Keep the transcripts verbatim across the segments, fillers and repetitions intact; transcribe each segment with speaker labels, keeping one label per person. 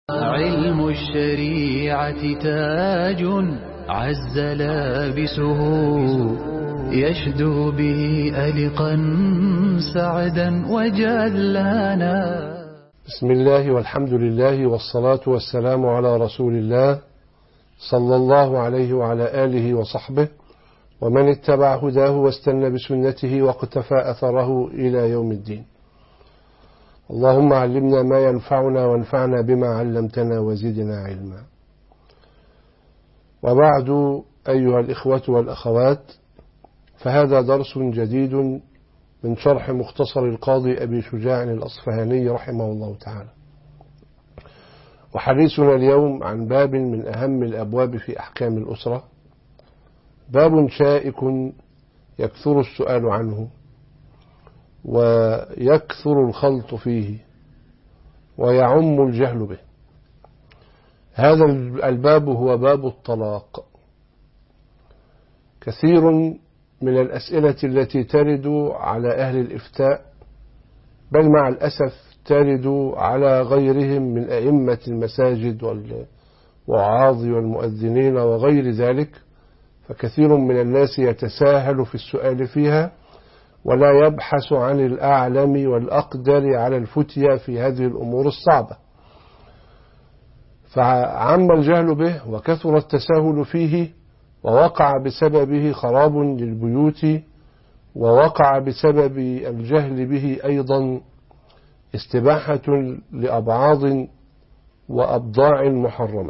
Speaker 1: علم الشريعة تاج عز لابسه يشدو به ألقا سعدا وجلانا.
Speaker 2: بسم الله والحمد لله والصلاة والسلام على رسول الله صلى الله عليه وعلى آله وصحبه ومن اتبع هداه واستنى بسنته واقتفى أثره إلى يوم الدين. اللهم علمنا ما ينفعنا وانفعنا بما علمتنا وزدنا علما. وبعد أيها الإخوة والأخوات، فهذا درس جديد من شرح مختصر القاضي أبي شجاع الأصفهاني رحمه الله تعالى. وحديثنا اليوم عن باب من أهم الأبواب في أحكام الأسرة، باب شائك يكثر السؤال عنه ويكثر الخلط فيه ويعم الجهل به. هذا الباب هو باب الطلاق. كثير من الأسئلة التي ترد على أهل الإفتاء، بل مع الأسف ترد على غيرهم من أئمة المساجد والوعاظ والمؤذنين وغير ذلك، فكثير من الناس يتساهل في السؤال فيها ولا يبحث عن الأعلم والأقدر على الفتية في هذه الأمور الصعبة، فعم الجهل به وكثر التساهل فيه، ووقع بسببه خراب للبيوت، ووقع بسبب الجهل به أيضا استباحة لأبعاض وأبضاع محرمة.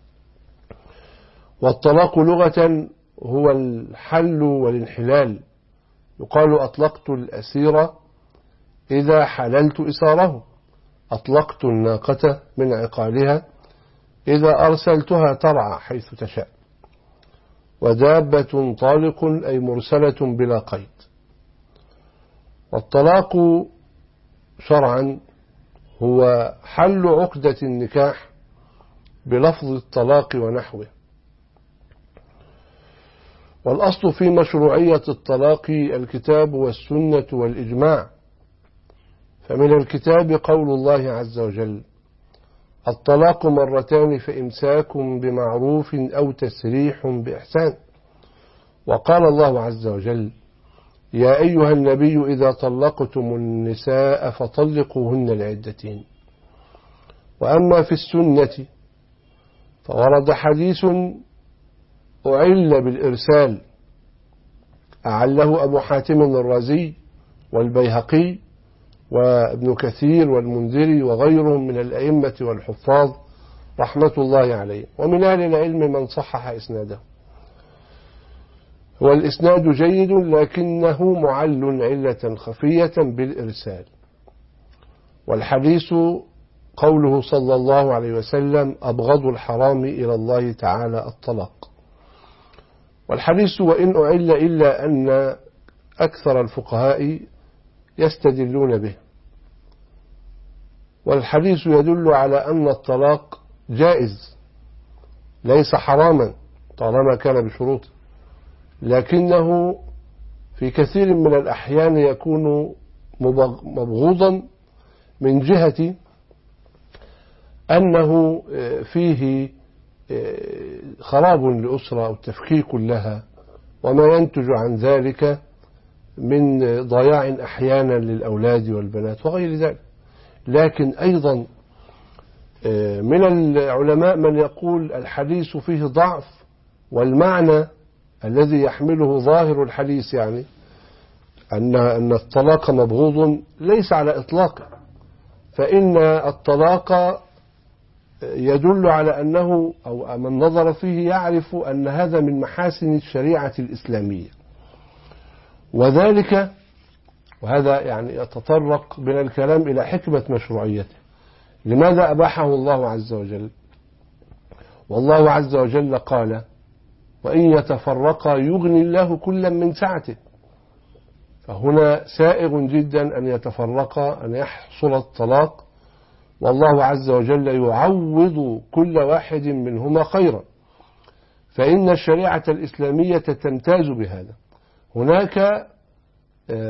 Speaker 2: والطلاق لغة هو الحل والانحلال. يقال أطلقت الأسير إذا حللت إساره، أطلقت الناقة من عقالها إذا أرسلتها ترعى حيث تشاء. ودابة طالق أي مرسلة بلا قيد. والطلاق شرعا هو حل عقدة النكاح بلفظ الطلاق ونحوه. والأصل في مشروعية الطلاق الكتاب والسنة والإجماع. فمن الكتاب قول الله عز وجل: الطلاق مرتان فإمساك بمعروف أو تسريح بإحسان. وقال الله عز وجل: يا أيها النبي إذا طلقتم النساء فطلقوهن لعدتهن. وأما في السنة فورد حديث أعل بالإرسال، أعله أبو حاتم الرازي والبيهقي وابن كثير والمنذري وغيرهم من الأئمة والحفاظ رحمة الله عليه. ومن أهل العلم من صحح إسناده. والإسناد جيد لكنه معل علة خفية بالإرسال. والحديث قوله صلى الله عليه وسلم: أبغض الحرام إلى الله تعالى الطلاق. والحديث وإن أعل إلا أن أكثر الفقهاء يستدلون به. والحديث يدل على أن الطلاق جائز ليس حراما طالما كان بشروط، لكنه في كثير من الأحيان يكون مبغوضا من جهة أنه فيه خراب لأسرة أو تفكيك لها، وما ينتج عن ذلك من ضياع أحيانا للأولاد والبنات وغير ذلك. لكن أيضا من العلماء من يقول الحديث فيه ضعف، والمعنى الذي يحمله ظاهر الحديث يعني أن أن الطلاق مبغوض ليس على إطلاقه، فإن الطلاق يدل على أنه أو من نظر فيه يعرف أن هذا من محاسن الشريعة الإسلامية، وذلك وهذا يعني يتطرق بنا الكلام إلى حكمة مشروعيته. لماذا أباحه الله عز وجل؟ والله عز وجل قال: وإن يتفرقا يغني الله كلا من سعته. فهنا سائغ جدا أن يتفرقا، أن يحصل الطلاق، والله عز وجل يعوض كل واحد منهما خيرا. فإن الشريعة الإسلامية تمتاز بهذا. هناك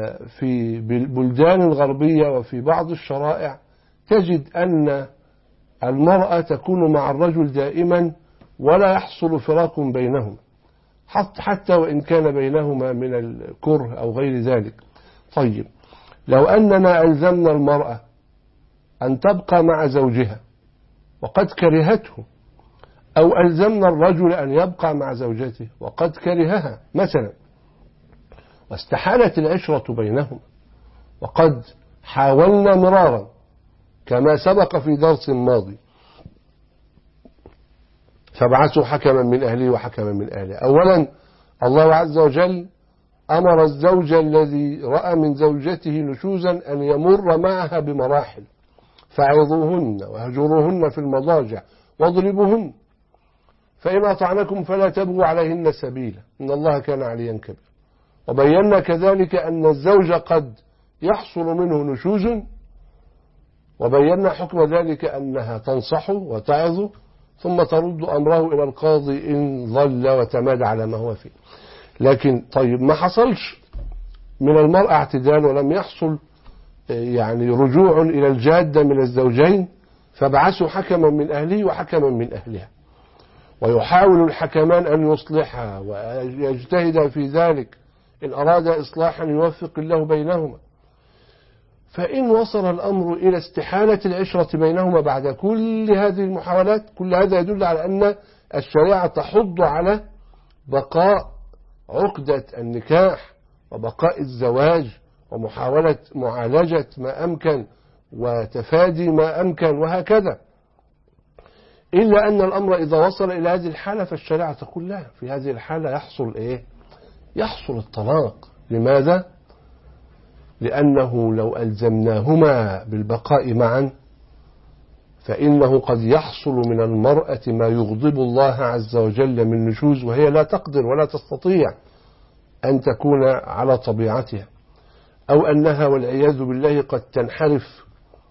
Speaker 2: في البلدان الغربية وفي بعض الشرائع تجد أن المرأة تكون مع الرجل دائما ولا يحصل فراق بينهما، حتى وإن كان بينهما من الكره أو غير ذلك. طيب لو أننا ألزمنا المرأة أن تبقى مع زوجها وقد كرهته، أو ألزمنا الرجل أن يبقى مع زوجته وقد كرهها مثلا، واستحالت العشرة بينهما وقد حاولنا مرارا كما سبق في درس ماضي، فابعثوا حكما من أهله وحكما من أهله. أولا الله عز وجل أمر الزوج الذي رأى من زوجته نشوزا أن يمر معها بمراحل، فعظوهن وهجروهن في المضاجع واضربوهن، فإن أطعنكم فلا تبغوا عليهن سبيلا إن الله كان عليا كبيرا. وبينا كذلك أن الزوج قد يحصل منه نشوز، وبينا حكم ذلك أنها تنصحه وتعظه ثم ترد أمره إلى القاضي إن ظل وتمادى على ما هو فيه. لكن طيب ما حصلش من المرأة اعتدال ولم يحصل يعني رجوع إلى الجادة من الزوجين، فابعثوا حكما من أهله وحكما من أهلها، ويحاول الحكمان أن يصلحها ويجتهد في ذلك، إن أراد إصلاحا يوفق الله بينهما. فإن وصل الأمر إلى استحالة العشرة بينهما بعد كل هذه المحاولات، كل هذا يدل على أن الشريعة تحض على بقاء عقدة النكاح وبقاء الزواج ومحاولة معالجة ما أمكن وتفادي ما أمكن وهكذا. إلا أن الأمر إذا وصل إلى هذه الحالة فالشريعة تقول لا، في هذه الحالة يحصل إيه؟ يحصل الطلاق. لماذا؟ لأنه لو ألزمناهما بالبقاء معا فإنه قد يحصل من المرأة ما يغضب الله عز وجل من نشوز، وهي لا تقدر ولا تستطيع أن تكون على طبيعتها، أو أنها والعياذ بالله قد تنحرف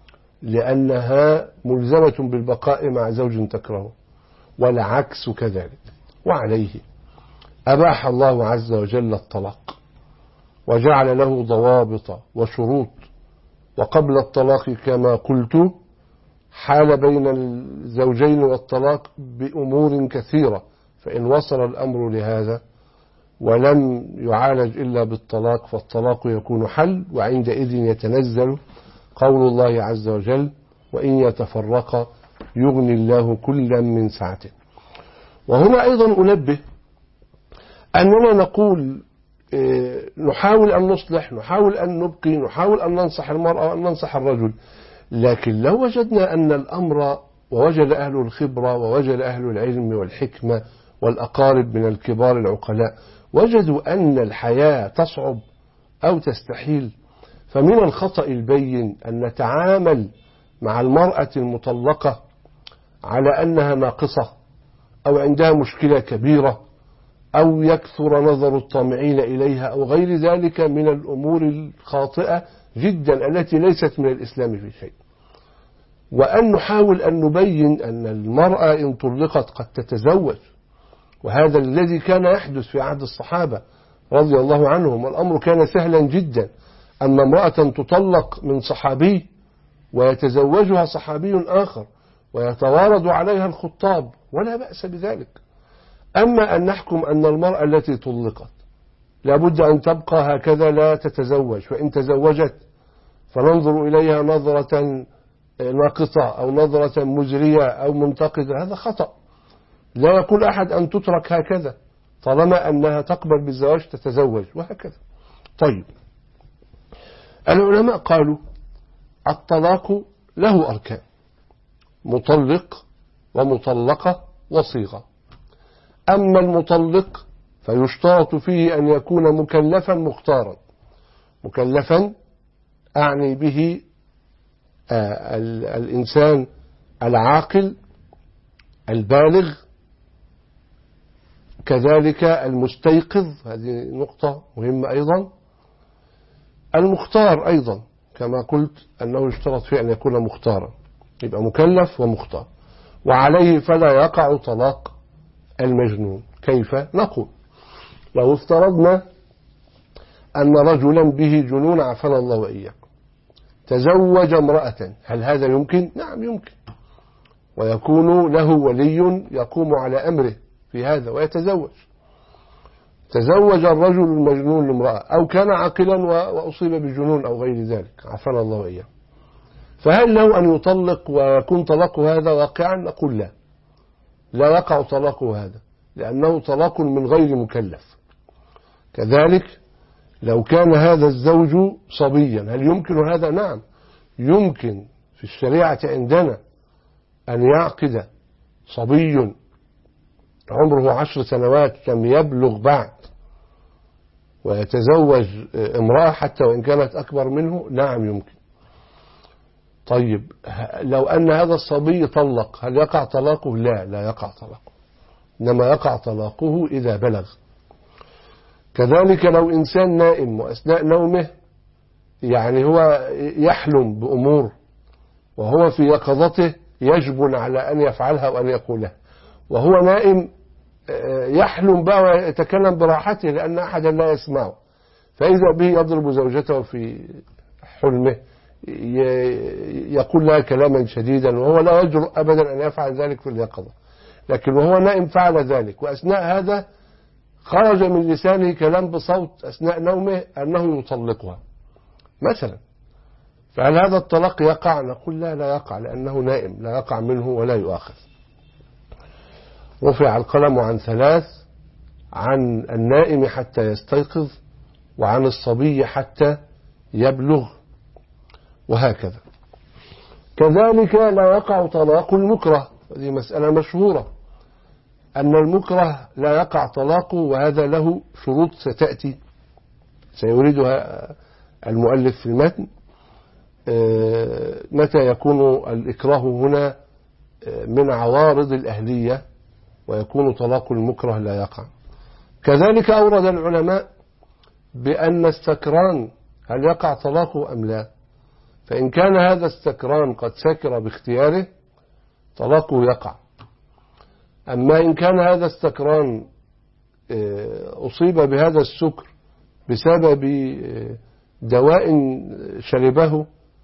Speaker 2: لأنها ملزمة بالبقاء مع زوج تكرهه، والعكس كذلك. وعليه أباح الله عز وجل الطلاق وجعل له ضوابط وشروط، وقبل الطلاق كما قلت حال بين الزوجين والطلاق بأمور كثيرة، فإن وصل الأمر لهذا ولم يعالج إلا بالطلاق فالطلاق يكون حل، وعندئذ يتنزل قول الله عز وجل وإن يتفرقا يغني الله كلا من سعته. وهنا أيضا أنبه أننا نقول نحاول أن نصلح، نحاول أن نبقي، نحاول أن ننصح المرأة وأن ننصح الرجل، لكن لو وجدنا أن الأمر ووجد أهل الخبرة ووجد أهل العلم والحكمة والأقارب من الكبار العقلاء وجدوا أن الحياة تصعب أو تستحيل، فمن الخطأ البين أن نتعامل مع المرأة المطلقة على أنها ناقصة أو عندها مشكلة كبيرة أو يكثر نظر الطامعين إليها أو غير ذلك من الأمور الخاطئة جدا التي ليست من الإسلام في شيء، وأن نحاول أن نبين أن المرأة إن طلقت قد تتزوج، وهذا الذي كان يحدث في عهد الصحابة رضي الله عنهم، والأمر كان سهلا جدا. أما امرأة تطلق من صحابي ويتزوجها صحابي آخر ويتوارد عليها الخطاب ولا بأس بذلك. أما أن نحكم أن المرأة التي طلقت لابد أن تبقى هكذا لا تتزوج، وإن تزوجت فننظر إليها نظرة ناقصة أو نظرة مزرية أو منتقدة، هذا خطأ. لا يقول أحد أن تترك هكذا طالما أنها تقبل بالزواج تتزوج وهكذا. طيب العلماء قالوا الطلاق له أركان: مطلق ومطلقة وصيغة. أما المطلق فيشترط فيه أن يكون مكلفا مختارا. مكلفا أعني به آه الإنسان العاقل البالغ، كذلك المستيقظ، هذه نقطة مهمة أيضا. المختار أيضا كما قلت أنه يشترط فيه أن يكون مختارا، يبقى مكلف ومختار. وعليه فلا يقع طلاق المجنون. كيف؟ نقول لو افترضنا أن رجلا به جنون عافانا الله وإياكم تزوج امرأة، هل هذا يمكن؟ نعم يمكن. ويكون له ولي يقوم على أمره في هذا ويتزوج. تزوج الرجل المجنون لامرأة أو كان عاقلا وأصيب بجنون أو غير ذلك، عافانا الله وإياه، فهل له أن يطلق ويكون طلاقه هذا واقعا؟ نقول لا، لا يقع طلاقه هذا، لأنه طلاق من غير مكلف. كذلك لو كان هذا الزوج صبيا، هل يمكن هذا؟ نعم يمكن. في الشريعة عندنا أن يعقد صبي عمره عشر سنوات لم يبلغ بعد ويتزوج امرأة حتى وإن كانت أكبر منه، نعم يمكن. طيب لو أن هذا الصبي طلق، هل يقع طلاقه؟ لا، لا يقع طلاقه، إنما يقع طلاقه إذا بلغ. كذلك لو إنسان نائم وأثناء نومه يعني هو يحلم بأمور وهو في يقظته يجبن على أن يفعلها وأن يقولها، وهو نائم يحلم بقى ويتكلم براحته لأن أحدا لا يسمعه، فإذا به يضرب زوجته في حلمه يقول لها كلاما شديدا وهو لا يجرؤ أبدا أن يفعل ذلك في اليقظة، لكن وهو نائم فعل ذلك، وأثناء هذا خرج من لسانه كلام بصوت أثناء نومه أنه يطلقها مثلا، فهل هذا الطلاق يقع؟ نقول لا، لا يقع، لأنه نائم لا يقع منه ولا يؤاخذ. رفع القلم عن ثلاث: عن النائم حتى يستيقظ، وعن الصبي حتى يبلغ، وهكذا. كذلك لا يقع طلاق المكره، هذه مسألة مشهورة أن المكره لا يقع طلاقه، وهذا له شروط ستأتي سيريدها المؤلف في المتن. متى يكون الإكراه هنا من عوارض الأهلية ويكون طلاق المكره لا يقع. كذلك أورد العلماء بأن السكران هل يقع طلاقه أم لا، فإن كان هذا السكران قد سكر باختياره طلاقه يقع، أما إن كان هذا السكران أصيب بهذا السكر بسبب دواء شربه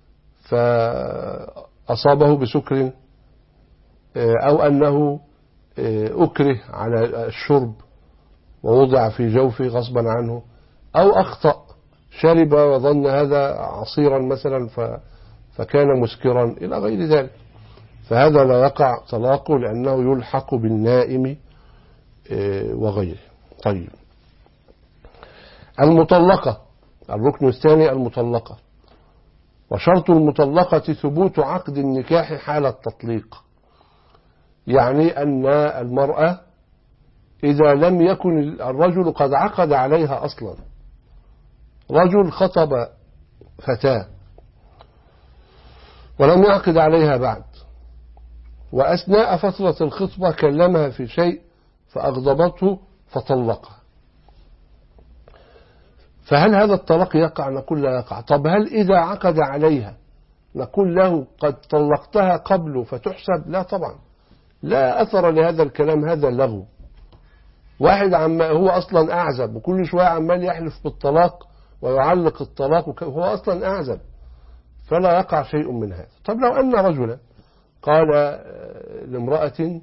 Speaker 2: فأصابه بسكر، أو أنه أكره على الشرب ووضع في جوفه غصبا عنه، أو أخطأ شرب وظن هذا عصيرا مثلا فكان مسكرا إلى غير ذلك، فهذا لا يقع طلاقه لأنه يلحق بالنائم وغيره. طيب المطلقة، الركن الثاني المطلقة، وشرط المطلقة ثبوت عقد النكاح حال التطليق، يعني أن المرأة إذا لم يكن الرجل قد عقد عليها أصلا، رجل خطب فتاة ولم يعقد عليها بعد، وأثناء فترة الخطبة كلمها في شيء فأغضبته فطلقها، فهل هذا الطلاق يقع؟ نقول لا يقع. طب هل إذا عقد عليها نقول له قد طلقتها قبل فتحسب؟ لا طبعا، لا أثر لهذا الكلام، هذا لغو. واحد عم هو أصلا أعزب وكل شوية عمال يحلف بالطلاق ويعلق الطلاق وهو أصلا أعزب، فلا يقع شيء من هذا. طب لو أن رجلا قال لامرأة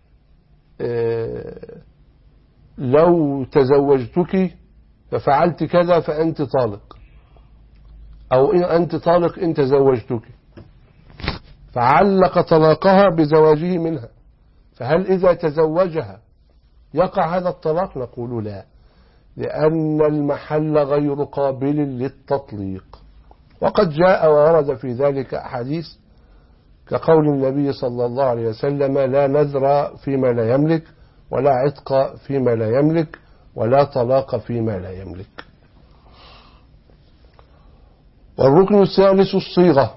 Speaker 2: لو تزوجتك ففعلت كذا فأنت طالق، أو أنت طالق إن تزوجتك، فعلق طلاقها بزواجه منها، فهل إذا تزوجها يقع هذا الطلاق؟ نقول لا، لأن المحل غير قابل للتطليق. وقد جاء وورد في ذلك أحاديث كقول النبي صلى الله عليه وسلم: لا نذر فيما لا يملك، ولا عتق فيما لا يملك، ولا طلاق فيما لا يملك. والركن الثالث الصيغة،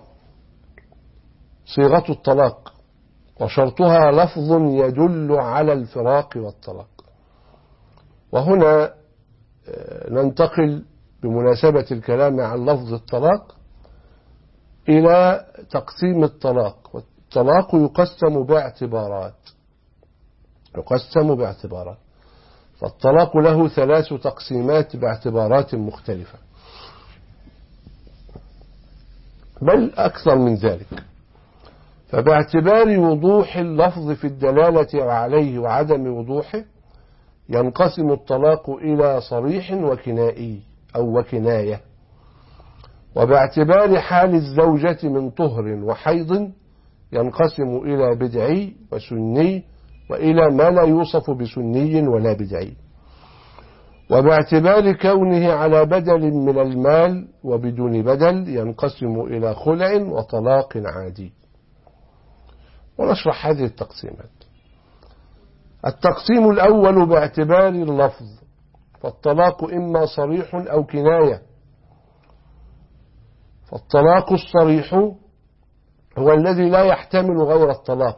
Speaker 2: صيغة الطلاق، وشرطها لفظ يدل على الفراق والطلاق. وهنا ننتقل بمناسبة الكلام عن لفظ الطلاق إلى تقسيم الطلاق. والطلاق يقسم باعتبارات يقسم باعتبارات فالطلاق له ثلاث تقسيمات باعتبارات مختلفة، بل أكثر من ذلك. فباعتبار وضوح اللفظ في الدلالة عليه وعدم وضوحه ينقسم الطلاق إلى صريح وكنائي أو وكناية. وباعتبار حال الزوجة من طهر وحيض ينقسم إلى بدعي وسني وإلى ما لا يوصف بسني ولا بدعي. وباعتبار كونه على بدل من المال وبدون بدل ينقسم إلى خلع وطلاق عادي. ونشرح هذه التقسيمات. التقسيم الأول باعتبار اللفظ، فالطلاق إما صريح أو كناية. فالطلاق الصريح هو الذي لا يحتمل غير الطلاق،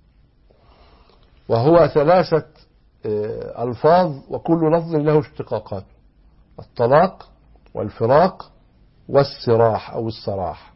Speaker 2: وهو ثلاثة ألفاظ وكل لفظ له اشتقاقات: الطلاق والفراق والسراح أو السراح.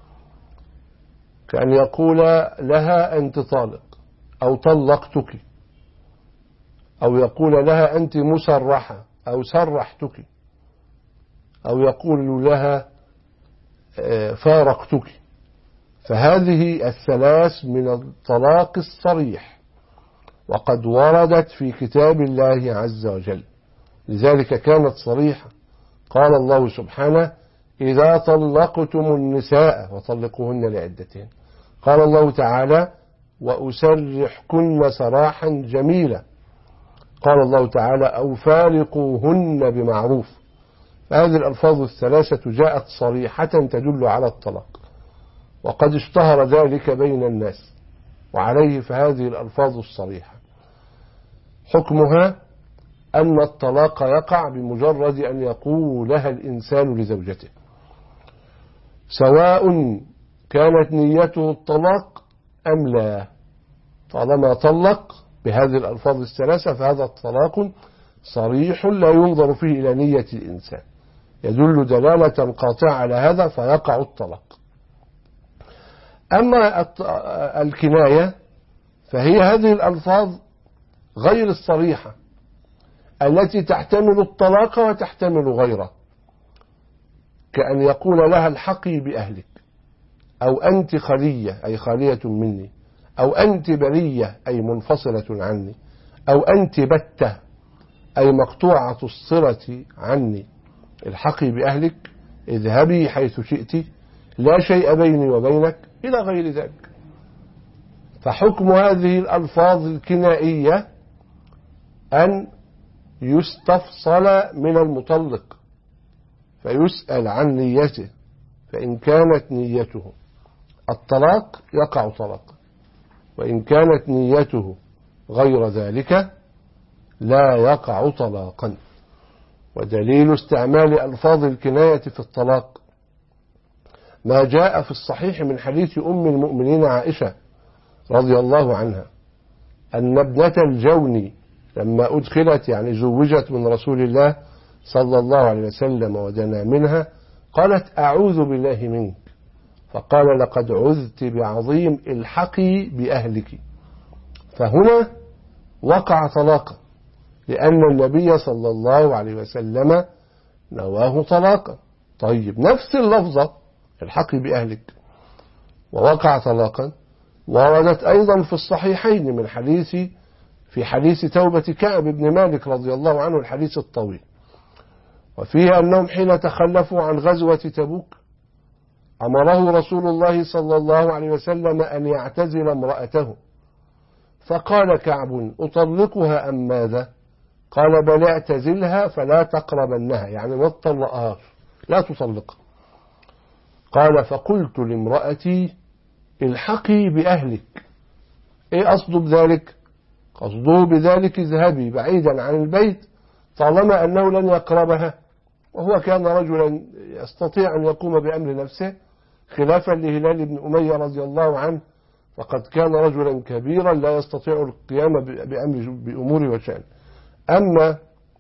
Speaker 2: كأن يقول لها أنت طالق أو طلقتك، أو يقول لها أنت مسرحة أو سرحتك، أو يقول لها فارقتك. فهذه الثلاث من الطلاق الصريح، وقد وردت في كتاب الله عز وجل، لذلك كانت صريحة. قال الله سبحانه: إذا طلقتم النساء وطلقوهن لعدتهن. قال الله تعالى: وأسرحكن سراحا جميلا. قال الله تعالى: أو فارقوهن بمعروف. فهذه الألفاظ الثلاثة جاءت صريحة تدل على الطلاق، وقد اشتهر ذلك بين الناس، وعليه فهذه الألفاظ الصريحة حكمها أن الطلاق يقع بمجرد أن يقولها الإنسان لزوجته، سواء كانت نيته الطلاق أم لا. طالما طلق بهذه الألفاظ الثلاثة فهذا الطلاق صريح لا ينظر فيه إلى نية الإنسان، يدل دلالة قاطعة على هذا فيقع الطلاق. أما الكناية فهي هذه الألفاظ غير الصريحة التي تحتمل الطلاق وتحتمل غيره، كأن يقول لها: الحقي بأهلك، أو أنت خلية أي خالية مني، أو أنت برية أي منفصلة عني، أو أنت بتة أي مقطوعة الصلة عني. الحقي بأهلك، اذهبي حيث شئت، لا شيء بيني وبينك، إلى غير ذلك. فحكم هذه الألفاظ الكنائية أن يستفصل من المطلق فيسأل عن نيته، فإن كانت نيته الطلاق يقع طلاقا، وإن كانت نيته غير ذلك لا يقع طلاقا. ودليل استعمال ألفاظ الكناية في الطلاق ما جاء في الصحيح من حديث أم المؤمنين عائشة رضي الله عنها أن ابنة الجون لما أدخلت يعني زوجت من رسول الله صلى الله عليه وسلم ودنا منها قالت: أعوذ بالله منك. فقال: لقد عذت بعظيم، الحقي بأهلك. فهنا وقع طلاقا، لأن النبي صلى الله عليه وسلم نواه طلاقا. طيب، نفس اللفظة الحقي بأهلك ووقع طلاقا وردت أيضا في الصحيحين من حديث في حديث توبة كعب بن مالك رضي الله عنه، الحديث الطويل، وفيه أنهم حين تخلفوا عن غزوة تبوك أمره رسول الله صلى الله عليه وسلم أن يعتزل امرأته، فقال كعب: أطلقها أم ماذا؟ قال: بل اعتزلها فلا تقربنها، يعني ما تطلقهاش، لا تطلقها. قال: فقلت لامرأتي: الحقي بأهلك. ايه قصده بذلك؟ قصده بذلك: اذهبي بعيدا عن البيت طالما أنه لن يقربها، وهو كان رجلا يستطيع أن يقوم بأمر نفسه خلافا لهلال بن أمية رضي الله عنه، فقد كان رجلا كبيرا لا يستطيع القيام بأمر بأمور وشأن. أما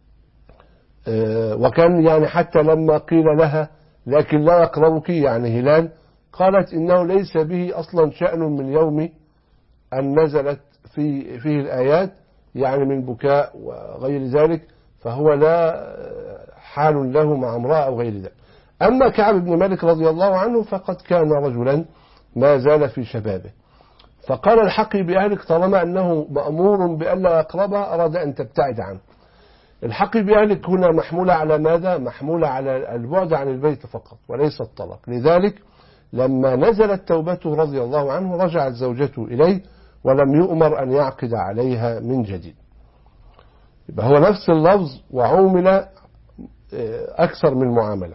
Speaker 2: وكان يعني حتى لما قيل لها: لكن لا يقربك، يعني هلال، قالت: إنه ليس به أصلا شأن من يوم أن نزلت في فيه الآيات، يعني من بكاء وغير ذلك، فهو لا حال له مع امرأة أو غير ذلك. أما كعب بن مالك رضي الله عنه فقد كان رجلا ما زال في شبابه، فقال الحقي بأهلك طالما أنه مأمور بألا يقربها أراد أن تبتعد عنه. الحقي بأهلك هنا محمولة على ماذا؟ محمولة على البعد عن البيت فقط وليس الطلاق. لذلك لما نزلت توبته رضي الله عنه رجعت زوجته إليه ولم يؤمر أن يعقد عليها من جديد. يبقى هو نفس اللفظ وعومل أكثر من معاملة.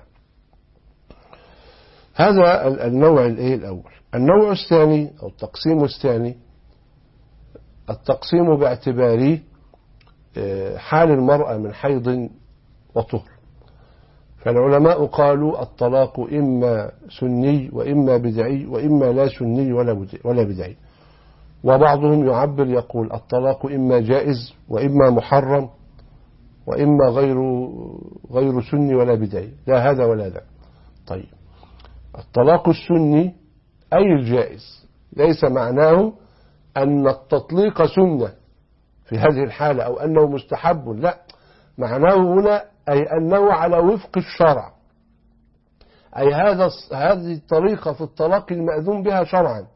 Speaker 2: هذا النوع الأول. النوع الثاني أو التقسيم الثاني التقسيم باعتبار حال المرأة من حيض وطهر. فالعلماء قالوا الطلاق إما سني وإما بدعي وإما لا سني ولا بدعي. وبعضهم يعبر يقول الطلاق إما جائز وإما محرم وإما غير غير سني ولا بدعي، لا هذا ولا ذا. طيب الطلاق السني أي الجائز ليس معناه أن التطليق سنة في هذه الحالة أو أنه مستحب، لا، معناه هنا أي أنه على وفق الشرع، أي هذا هذه الطريقة في الطلاق المأذون بها شرعا.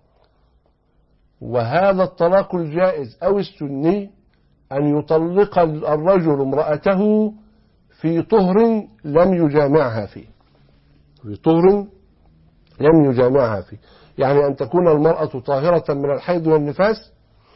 Speaker 2: وهذا الطلاق الجائز أو السني أن يطلق الرجل امرأته في طهر لم يجامعها فيه، في طهر لم يجامعها فيه، يعني أن تكون المرأة طاهرة من الحيض والنفاس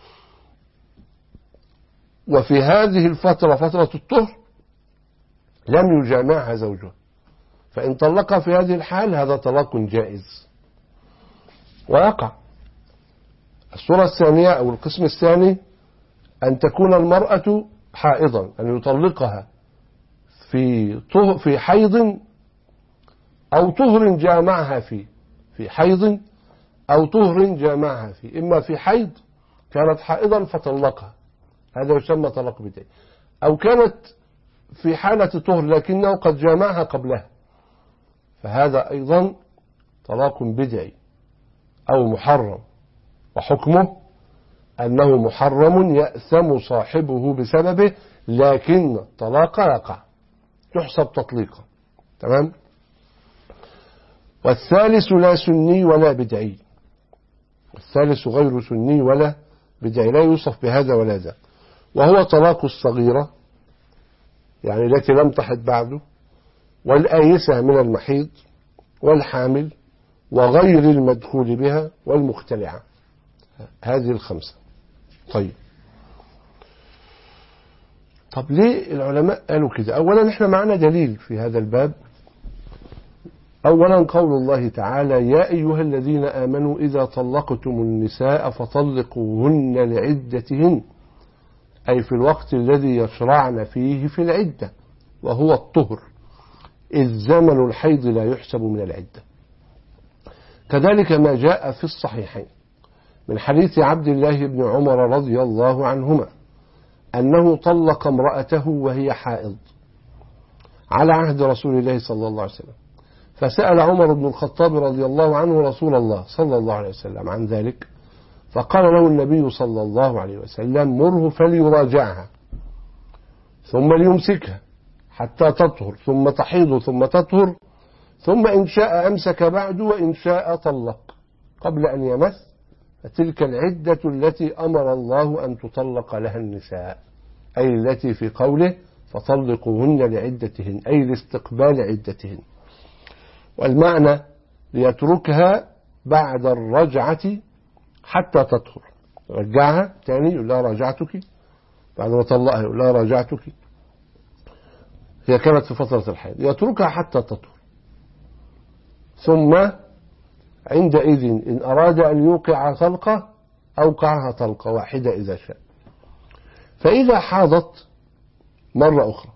Speaker 2: وفي هذه الفترة فترة الطهر لم يجامعها زوجها، فإن طلقها في هذه الحال هذا طلاق جائز ويقع. الصورة الثانية أو القسم الثاني أن تكون المرأة حائضا، أن يطلقها في في حيض أو طهر جامعها فيه، في حيض أو طهر جامعها فيه، إما في حيض كانت حائضا فطلقها هذا يسمى طلاق بدعي، أو كانت في حالة طهر لكنه قد جامعها قبلها فهذا أيضا طلاق بدعي أو محرم، وحكمه أنه محرم يأثم صاحبه بسببه، لكن الطلاق يقع تحسب تطليقا. تمام. والثالث لا سني ولا بدعي، الثالث غير سني ولا بدعي، لا يوصف بهذا ولا ذا، وهو طلاق الصغيرة يعني التي لم تحض بعده، والآيسة من المحيض، والحامل، وغير المدخول بها، والمختلعة، هذه الخمسة. طيب طب ليه العلماء قالوا كده؟ أولا احنا معنا دليل في هذا الباب. أولا قول الله تعالى يا أيها الذين آمنوا إذا طلقتم النساء فطلقوهن لعدتهن، أي في الوقت الذي يشرعن فيه في العدة وهو الطهر، إذ زمن الحيض لا يحسب من العدة. كذلك ما جاء في الصحيحين من حديث عبد الله بن عمر رضي الله عنهما أنه طلق امرأته وهي حائض على عهد رسول الله صلى الله عليه وسلم، فسأل عمر بن الخطاب رضي الله عنه رسول الله صلى الله عليه وسلم عن ذلك، فقال له النبي صلى الله عليه وسلم مره فليراجعها ثم ليمسكها حتى تطهر ثم تحيض ثم تطهر، ثم إن شاء أمسك بعد وإن شاء طلق قبل أن يمس، فتلك العدة التي أمر الله أن تطلق لها النساء، أي التي في قوله فطلقوهن لعدتهن، أي لاستقبال عدتهن. والمعنى ليتركها بعد الرجعة حتى تطهر، رجعها تاني يقول لها راجعتك، بعد ما طلقها يقول لها راجعتك، هي كانت في فترة الحيض، يتركها حتى تطهر، ثم عندئذ إن أراد أن يوقع طلقة أوقعها طلقة واحدة إذا شاء. فإذا حاضت مرة أخرى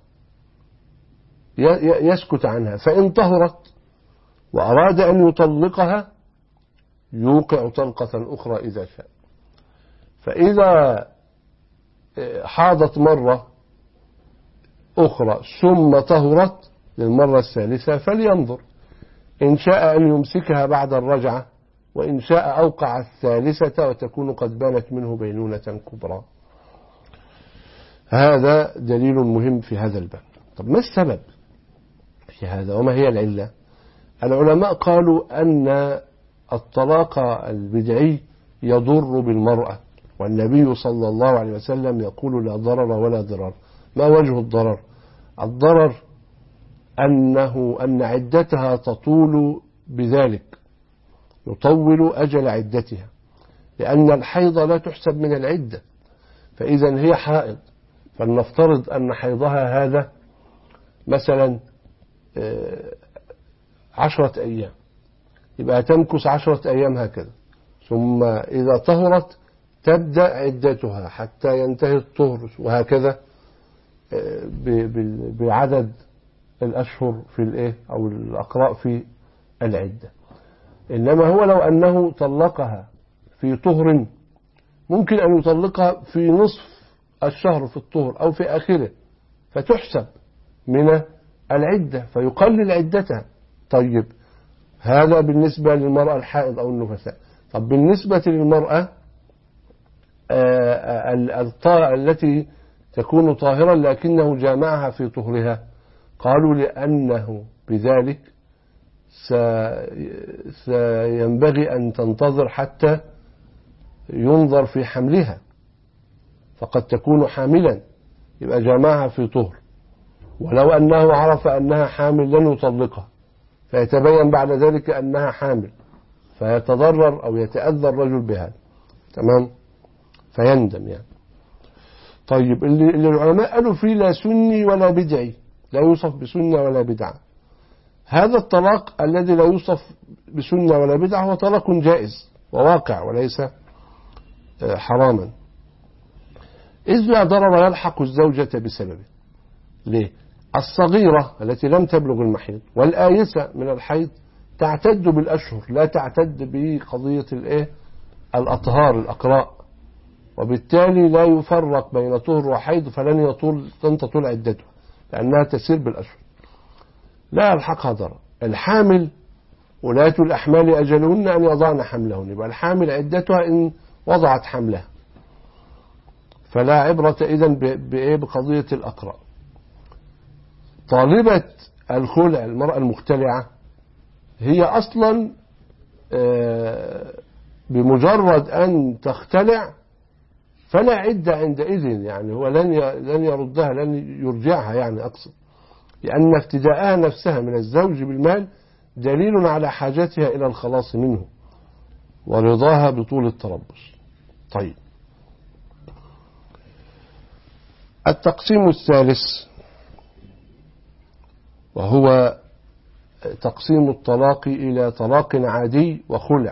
Speaker 2: يسكت عنها، فإن طهرت وأراد أن يطلقها يوقع طلقة أخرى إذا شاء. فإذا حاضت مرة أخرى ثم طهرت للمرة الثالثة فلينظر، إن شاء أن يمسكها بعد الرجعة، وإن شاء أوقع الثالثة وتكون قد بانت منه بينونة كبرى. هذا دليل مهم في هذا الباب. طب ما السبب في هذا وما هي العلة؟ العلماء قالوا أن الطلاق البدعي يضر بالمرأة، والنبي صلى الله عليه وسلم يقول لا ضرر ولا ضرار. ما وجه الضرر؟ الضرر أنه أن عدتها تطول بذلك، يطول أجل عدتها، لأن الحيض لا تحسب من العدة، فإذا هي حائض، فلنفترض أن حيضها هذا مثلا عشرة أيام، يبقى تمكث عشرة أيام هكذا، ثم إذا طهرت تبدأ عدتها حتى ينتهي الطهر، وهكذا بعدد الأشهر في الإيه أو الأقراء في العدة. إنما هو لو أنه طلقها في طهر، ممكن أن يطلقها في نصف الشهر في الطهر أو في آخره، فتحسب من العدة فيقلل عدتها. طيب هذا بالنسبة للمرأة الحائض أو النفساء. طب بالنسبة للمرأة التي تكون طاهرا لكنه جامعها في طهرها، قالوا لأنه بذلك سينبغي أن تنتظر حتى ينظر في حملها، فقد تكون حاملا، يبقى جامعها في طهر، ولو أنه عرف أنها حامل لن يطلقها، فيتبين بعد ذلك أنها حامل، فيتضرر أو يتأذى الرجل بهذا، تمام، فيندم يعني. طيب اللي, اللي العلماء قالوا فيه لا سني ولا بدعي، لا يوصف بسنة ولا بدعة، هذا الطلاق الذي لا يوصف بسنة ولا بدعة هو طلاق جائز وواقع وليس حراما، إذ لا ضرر يلحق الزوجة بسببه. ليه؟ الصغيرة التي لم تبلغ المحيض والآيسة من الحيض تعتد بالأشهر، لا تعتد بقضية الإيه الأطهار الأقراء، وبالتالي لا يفرق بين طهر وحيض، فلن يطول لن تطول عدته لأنها تسير بالأشهر، لا يلحقها ضرر. الحامل ولاة الأحمال أجلهن أن يضعن حملهن، يبقى الحامل عدتها إن وضعت حملها، فلا عبرة إذن بقضية الأقراء. طالبة الخلع المرأة المختلعة هي أصلا بمجرد أن تختلع فلا عدة عندئذ، يعني هو لن لن يردها لن يرجعها، يعني أقصد، لأن افتداءها نفسها من الزوج بالمال دليل على حاجتها إلى الخلاص منه ورضاها بطول التربص. طيب التقسيم الثالث وهو تقسيم الطلاق إلى طلاق عادي وخلع.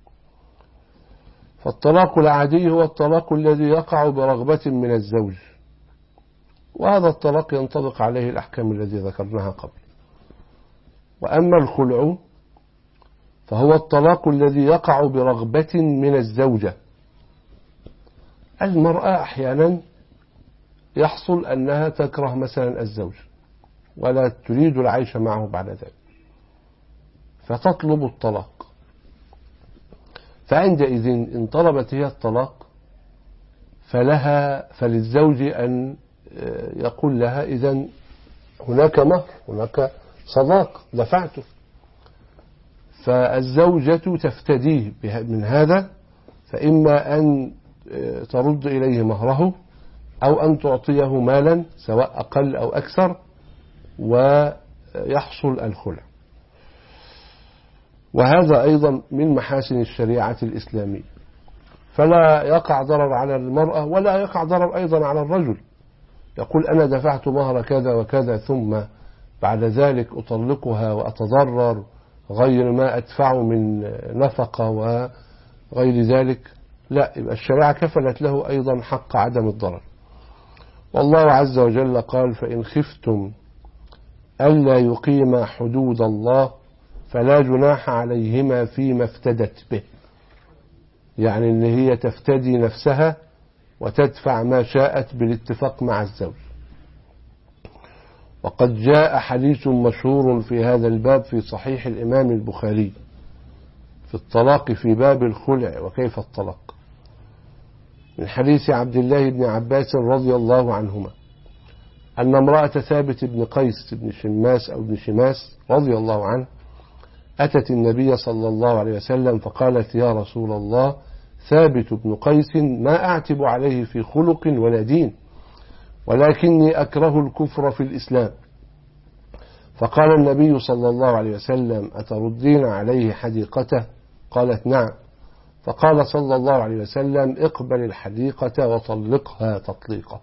Speaker 2: فالطلاق العادي هو الطلاق الذي يقع برغبة من الزوج، وهذا الطلاق ينطبق عليه الأحكام التي ذكرناها قبل. وأما الخلع فهو الطلاق الذي يقع برغبة من الزوجة. المرأة أحيانا يحصل أنها تكره مثلا الزوج ولا تريد العيش معه بعد ذلك، فتطلب الطلاق، فعندئذ إن طلبت هي الطلاق فلها فللزوج أن يقول لها إذن هناك مهر، هناك صداق دفعته، فالزوجة تفتديه من هذا، فإما أن ترد إليه مهره أو أن تعطيه مالا سواء أقل أو أكثر ويحصل الخلع. وهذا أيضا من محاسن الشريعة الإسلامية، فلا يقع ضرر على المرأة ولا يقع ضرر أيضا على الرجل، يقول أنا دفعت مهر كذا وكذا ثم بعد ذلك أطلقها وأتضرر غير ما أدفع من نفقة وغير ذلك، لا، يبقى الشريعة كفلت له أيضا حق عدم الضرر. والله عز وجل قال فإن خفتم ألا يقيما حدود الله فلا جناح عليهما فيما افتدت به، يعني ان هي تفتدي نفسها وتدفع ما شاءت بالاتفاق مع الزوج. وقد جاء حديث مشهور في هذا الباب في صحيح الإمام البخاري في الطلاق في باب الخلع وكيف الطلاق، من حديث عبد الله بن عباس رضي الله عنهما أن امرأة ثابت بن قيس بن شماس أو بن شماس رضي الله عنه أتت النبي صلى الله عليه وسلم فقالت يا رسول الله ثابت بن قيس: ما أعتب عليه في خلق ولا دين، ولكني أكره الكفر في الإسلام. فقال النبي صلى الله عليه وسلم: أتردين عليه حديقته؟ قالت: نعم. فقال صلى الله عليه وسلم: اقبل الحديقة وطلقها تطليقا.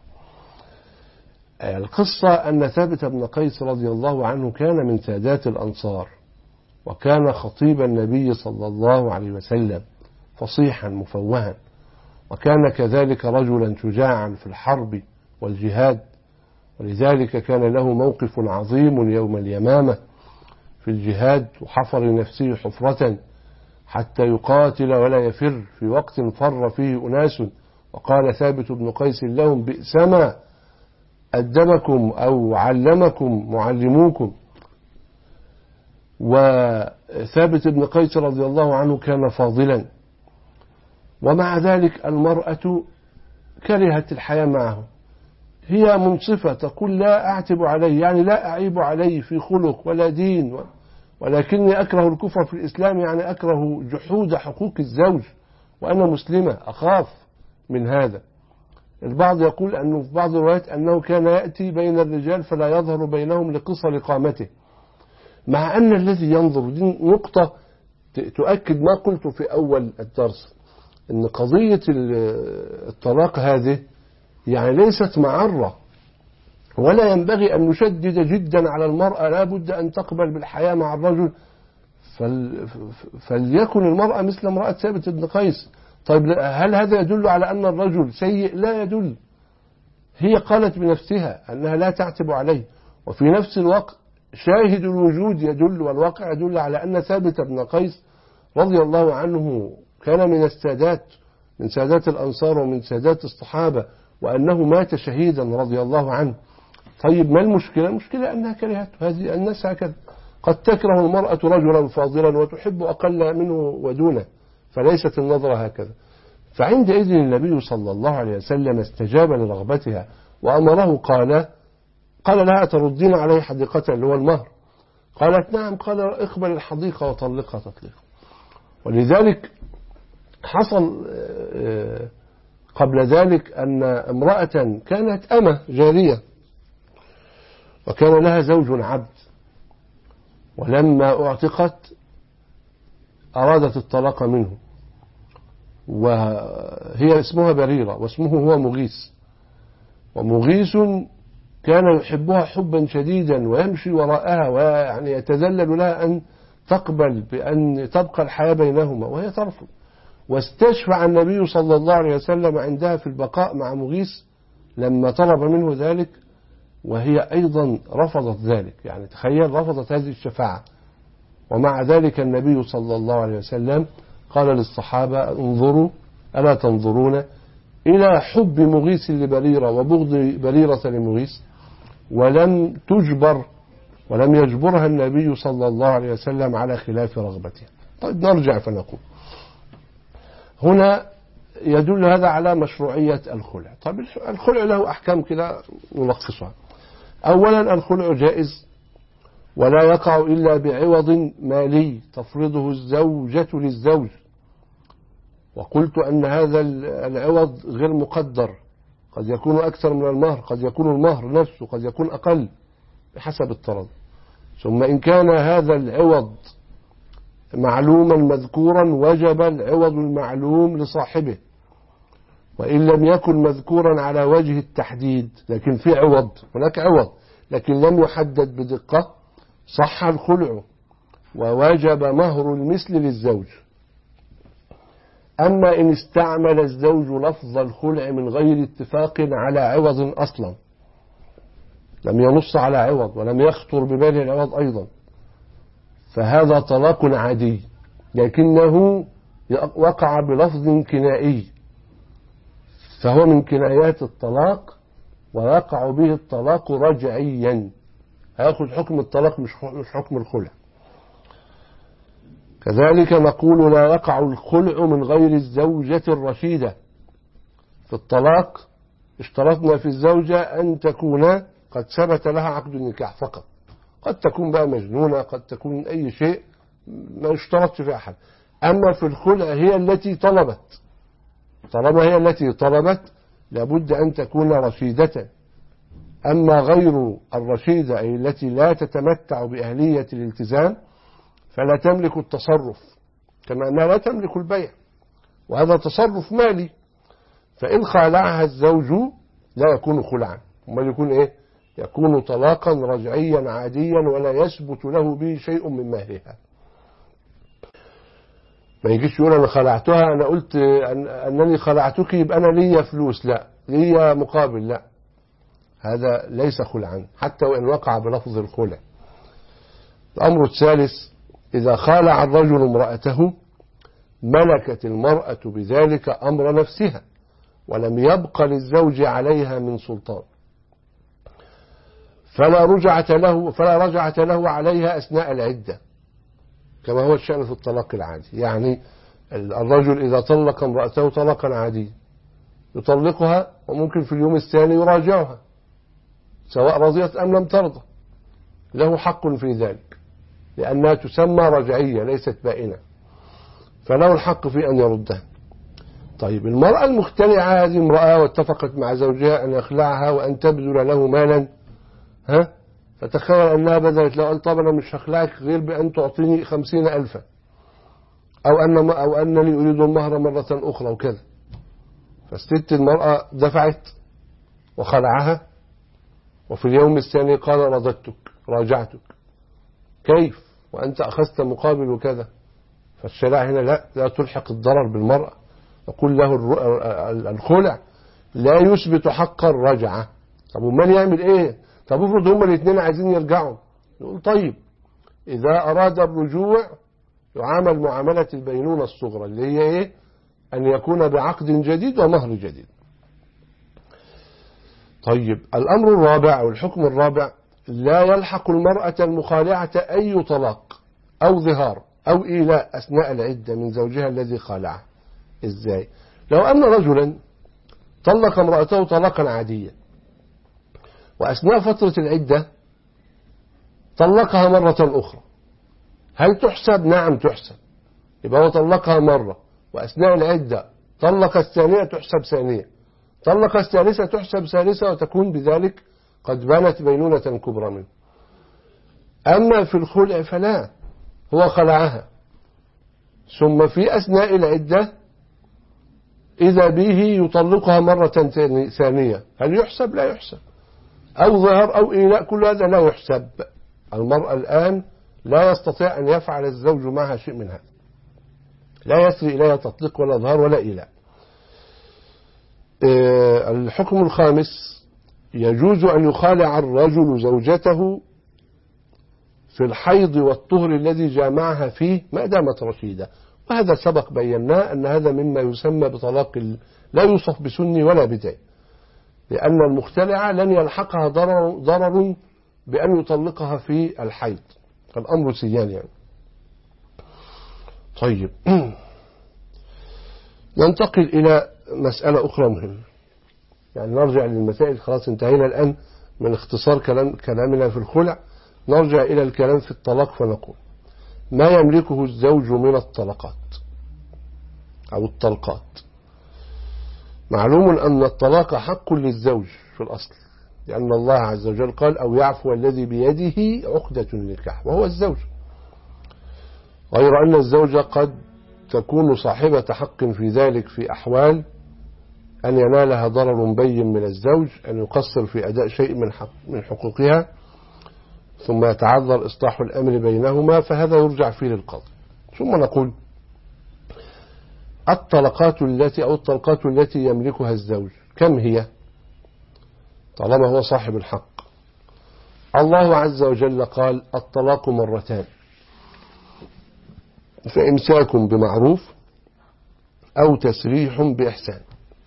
Speaker 2: القصة أن ثابت بن قيس رضي الله عنه كان من سادات الأنصار، وكان خطيب النبي صلى الله عليه وسلم، فصيحا مفوها، وكان كذلك رجلا شجاعا في الحرب والجهاد، ولذلك كان له موقف عظيم يوم اليمامة في الجهاد، وحفر نفسه حفرة حتى يقاتل ولا يفر في وقت فر فيه أناس، وقال ثابت بن قيس لهم: بئسما أدبكم أو علمكم معلموكم. وثابت بن قيس رضي الله عنه كان فاضلا، ومع ذلك المرأة كرهت الحياة معه، هي منصفة تقول: لا أعتب عليه، يعني لا أعيب عليه في خلق ولا دين، ولكني أكره الكفر في الإسلام، يعني أكره جحود حقوق الزوج، وأنا مسلمة أخاف من هذا. البعض يقول أنه في بعض الروايات أنه كان يأتي بين الرجال فلا يظهر بينهم لقصر قامته، مع أن الذي ينظر، دي نقطة تؤكد ما قلت في أول الدرس، أن قضية الطلاق هذه يعني ليست معرة، ولا ينبغي أن نشدد جدا على المرأة لا بد أن تقبل بالحياة مع الرجل، فل... فليكن المرأة مثل امرأة ثابت بن قيس. طيب هل هذا يدل على أن الرجل سيء؟ لا يدل، هي قالت بنفسها أنها لا تعتب عليه، وفي نفس الوقت شاهد الوجود يدل والواقع يدل على أن ثابت بن قيس رضي الله عنه كان من السادات، من سادات الأنصار ومن سادات الصحابة، وأنه مات شهيدا رضي الله عنه. طيب ما المشكلة؟ المشكلة أنها كرهته، هذه الناس هكذا، قد تكره المرأة رجلا فاضلا وتحب أقل منه ودونه، فليست النظرة هكذا. فعندئذ النبي صلى الله عليه وسلم استجاب لرغبتها وأمره، قال قال لها: تردين عليه حديقته اللي هو المهر؟ قالت: نعم. قال: اقبل الحديقة وطلقها تطليقا. ولذلك حصل قبل ذلك أن امرأة كانت أمة جارية، وكان لها زوج عبد، ولما اعتقت أرادت الطلاق منه، وهي اسمها بريرة واسمه هو مغيث، ومغيث كان يحبها حبا شديدا ويمشي وراءها ويعني يتذلل لها أن تقبل بأن تبقى الحياة بينهما، وهي ترفض. واستشفع النبي صلى الله عليه وسلم عندها في البقاء مع مغيث لما طلب منه ذلك، وهي أيضا رفضت ذلك، يعني تخيل رفضت هذه الشفاعة. ومع ذلك النبي صلى الله عليه وسلم قال للصحابة: انظروا ألا تنظرون إلى حب مغيث لبريرة وبغض بريرة لمغيث، ولم تجبر ولم يجبرها النبي صلى الله عليه وسلم على خلاف رغبتها. طيب نرجع فنقول هنا يدل هذا على مشروعية الخلع. طيب الخلع له أحكام كده نلخصها. أولا الخلع جائز ولا يقع إلا بعوض مالي تفرضه الزوجة للزوج، وقلت أن هذا العوض غير مقدر، قد يكون أكثر من المهر، قد يكون المهر نفسه، قد يكون أقل بحسب الطلب. ثم إن كان هذا العوض معلوما مذكورا وجب العوض المعلوم لصاحبه، وإن لم يكن مذكورا على وجه التحديد لكن في عوض، هناك عوض لكن لم يحدد بدقة، صح الخلع ووجب مهر المثل للزوج. أما إن استعمل الزوج لفظ الخلع من غير اتفاق على عوض أصلا، لم ينص على عوض ولم يخطر ببال العوض أيضا، فهذا طلاق عادي لكنه وقع بلفظ كنائي، فهو من كنايات الطلاق ويقع به الطلاق رجعيا، هياخد حكم الطلاق مش حكم الخلع. كذلك نقول لا يقع الخلع من غير الزوجة الرشيدة. في الطلاق اشترطنا في الزوجة أن تكون قد ثبت لها عقد النكاح فقط، قد تكون بقى مجنونة، قد تكون أي شيء ما اشترطش في أحد. أما في الخلع هي التي طلبت طالما هي التي طلبت لابد أن تكون رشيدة. أما غير الرشيدة أي التي لا تتمتع بأهلية الالتزام فلا تملك التصرف، كما أنها لا تملك البيع، وهذا تصرف مالي. فإن خالعها الزوج لا يكون خلعا، وما يكون إيه؟ يكون طلاقا رجعيا عاديا ولا يثبت له به شيء من مهرها. ما يجيش يقول أنا خلعتها، أنا قلت أن أنني خلعتك يبقى أنا ليا فلوس، لا ليا مقابل، لا، هذا ليس خلعا حتى وإن وقع بلفظ الخلع. الأمر الثالث: إذا خالع الرجل امرأته ملكت المرأة بذلك أمر نفسها ولم يبق للزوج عليها من سلطان، فلا رجعة له فلا رجعة له عليها أثناء العدة كما هو الشأن في الطلاق العادي. يعني الرجل إذا طلق امرأته طلاقا عاديا يطلقها وممكن في اليوم الثاني يراجعها سواء رضيت أم لم ترضى، له حق في ذلك لأنها تسمى رجعية ليست بائنة، فله الحق في أن يردها. طيب المرأة المختلعة هذه امرأة واتفقت مع زوجها أن يخلعها وأن تبذل له مالا، ها فتخيل أنها بذلت لو قال طب أنا مش هخلعك غير بأن تعطيني خمسين ألفا أو, أن أو أنني أريد المهر مرة أخرى وكذا، فالست المرأة دفعت وخلعها وفي اليوم الثاني قال رددتك راجعتك، كيف وأنت أخذت مقابل وكذا؟ فالشريعة هنا لا لا تلحق الضرر بالمرأة، يقول له الخلع لا يثبت حق الرجعة. طب ومن يعمل ايه؟ طب افرض هما الاثنين عايزين يرجعوا، يقول طيب إذا أراد الرجوع يعامل معاملة البينونة الصغرى اللي هي ايه؟ أن يكون بعقد جديد ومهر جديد. طيب الأمر الرابع أو الحكم الرابع: لا يلحق المرأة المخالعة أي طلاق أو ظهار أو إيلاء أثناء العدة من زوجها الذي خالعها. إزاي؟ لو أن رجلا طلق امرأته طلاقا عاديا وأثناء فترة العدة طلقها مرة أخرى، هل تحسب؟ نعم تحسب. يبقى هو طلقها مرة وأثناء العدة طلق الثانية تحسب ثانية، طلق الثالثة تحسب ثالثة، وتكون بذلك قد بنت بينونة كبرى منه. أما في الخلع فلا، هو خلعها ثم في أثناء العدة إذا به يطلقها مرة ثانية، هل يحسب؟ لا يحسب. أو ظهر أو إيلاء، كل هذا لا يحسب. المرأة الآن لا يستطيع أن يفعل الزوج معها شيء من هذا، لا يسري إليها تطليق ولا ظهر ولا إيلاء. الحكم الخامس: يجوز أن يخالع الرجل زوجته في الحيض والطهر الذي جامعها فيه ما دامت رشيدة، وهذا سبق بيناه أن هذا مما يسمى بطلاق لا يوصف بسني ولا بدعي، لأن المختلعة لن يلحقها ضرر, ضرر بأن يطلقها في الحيض، فالأمر سيان يعني. طيب ننتقل إلى مسألة أخرى مهمة، يعني نرجع للمسائل. خلاص انتهينا الآن من اختصار كلام كلامنا في الخلع، نرجع إلى الكلام في الطلاق فنقول: ما يملكه الزوج من الطلقات أو الطلقات. معلوم أن الطلاق حق للزوج في الأصل، لأن الله عز وجل قال: أو يعفو الذي بيده عقدة النكاح، وهو الزوج. غير أن الزوجة قد تكون صاحبة حق في ذلك في أحوال أن ينالها ضرر بين من الزوج، أن يقصر في أداء شيء من حق من حقوقها ثم يتعذر إصلاح الأمر بينهما، فهذا يرجع فيه للقاضي. ثم نقول: الطلقات التي أو الطلقات التي يملكها الزوج كم هي طالما هو صاحب الحق؟ الله عز وجل قال: الطلاق مرتان، فإمساك بمعروف أو تسريح بإحسان.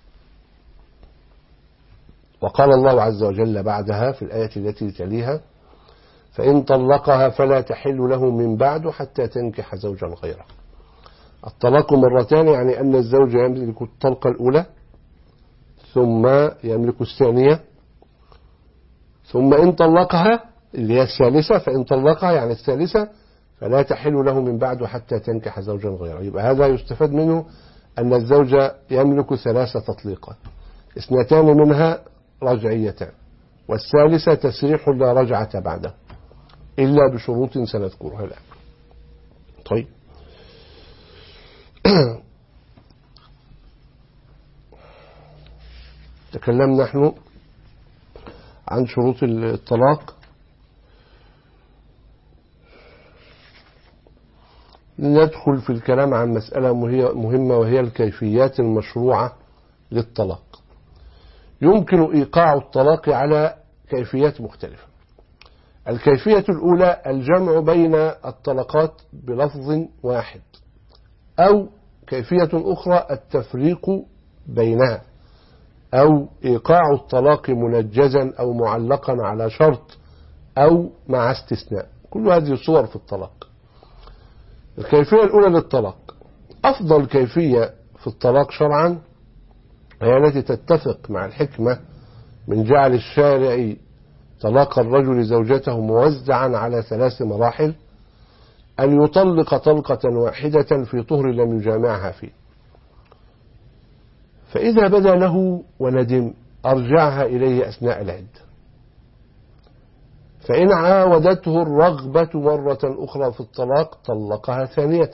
Speaker 2: وقال الله عز وجل بعدها في الآية التي تليها: فإن طلقها فلا تحل له من بعد حتى تنكح زوجا غيره. الطلاق مرتان يعني أن الزوج يملك الطلقة الأولى ثم يملك الثانية، ثم إن طلقها اللي هي الثالثة، فإن طلقها يعني الثالثة فلا تحل له من بعد حتى تنكح زوجا غيره. يبقى هذا يستفاد منه أن الزوج يملك ثلاث تطليقات، اثنتان منها رجعيتان، والثالثة تسريح لا رجعة بعده إلا بشروط سنذكرها الآن. طيب تكلمنا نحن عن شروط الطلاق. ندخل في الكلام عن مسألة مهمة وهي الكيفيات المشروعة للطلاق. يمكن إيقاع الطلاق على كيفيات مختلفة. الكيفية الأولى الجمع بين الطلقات بلفظ واحد، أو كيفية أخرى التفريق بينها، أو إيقاع الطلاق منجزا أو معلقا على شرط أو مع استثناء. كل هذه صور في الطلاق. الكيفية الأولى للطلاق أفضل كيفية في الطلاق شرعا هي التي تتفق مع الحكمة من جعل الشارع طلاق الرجل زوجته موزعا على ثلاث مراحل، أن يطلق طلقة واحدة في طهر لم يجامعها فيه، فإذا بدا له وندم أرجعها إليه أثناء العدة، فإن عاودته الرغبة مرة أخرى في الطلاق طلقها ثانية،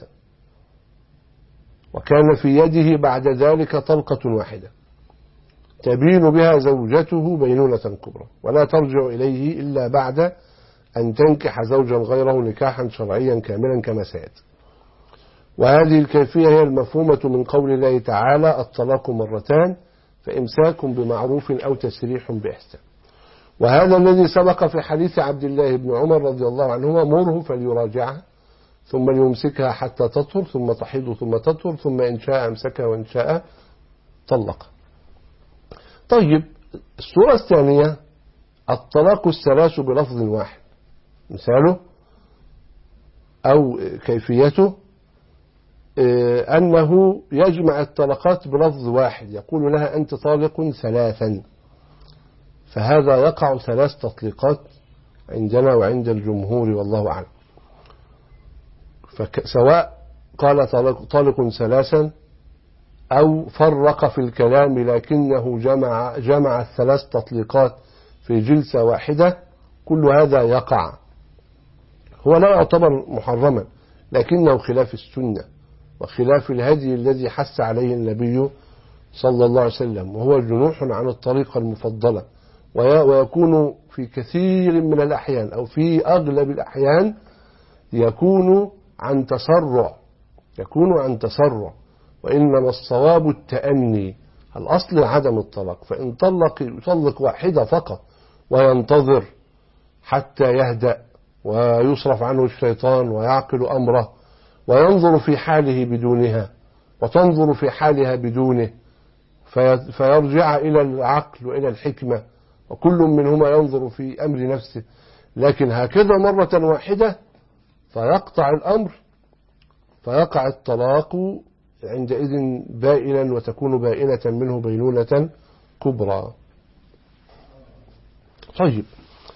Speaker 2: وكان في يده بعد ذلك طلقة واحدة تبين بها زوجته بينونة كبرى، ولا ترجع إليه إلا بعد أن تنكح زوجا غيره نكاحا شرعيا كاملا كما سيأتي. وهذه الكيفية هي المفهومة من قول الله تعالى: الطلاق مرتان فإمساك بمعروف أو تسريح بإحسان. وهذا الذي سبق في حديث عبد الله بن عمر رضي الله عنهما: مره فليراجعها ثم ليمسكها حتى تطهر ثم تحيض ثم تطهر ثم إن شاء أمسكها وإن شاء طلق. طيب الصورة الثانية الطلاق الثلاث بلفظ واحد، مثاله أو كيفيته أنه يجمع الطلقات بلفظ واحد، يقول لها أنت طالق ثلاثا، فهذا يقع ثلاث تطليقات عندنا وعند الجمهور والله أعلم. فسواء قال طالق ثلاثا أو فرق في الكلام لكنه جمع, جمع الثلاث تطليقات في جلسة واحدة، كل هذا يقع. هو لا يعتبر محرما لكنه خلاف السنة وخلاف الهدي الذي حث عليه النبي صلى الله عليه وسلم، وهو جنوح عن الطريقة المفضلة، ويكون في كثير من الأحيان أو في أغلب الأحيان يكون عن تسرع يكون عن تسرع وإنما الصواب التأني. الأصل عدم الطلاق، فإن طلق يطلق واحدة فقط وينتظر حتى يهدأ ويصرف عنه الشيطان ويعقل أمره، وينظر في حاله بدونها وتنظر في حالها بدونه، فيرجع إلى العقل وإلى الحكمة، وكل منهما ينظر في أمر نفسه. لكن هكذا مرة واحدة فيقطع الأمر، فيقع الطلاق عندئذ بائنا، وتكون بائنة منه بينونة كبرى. طيب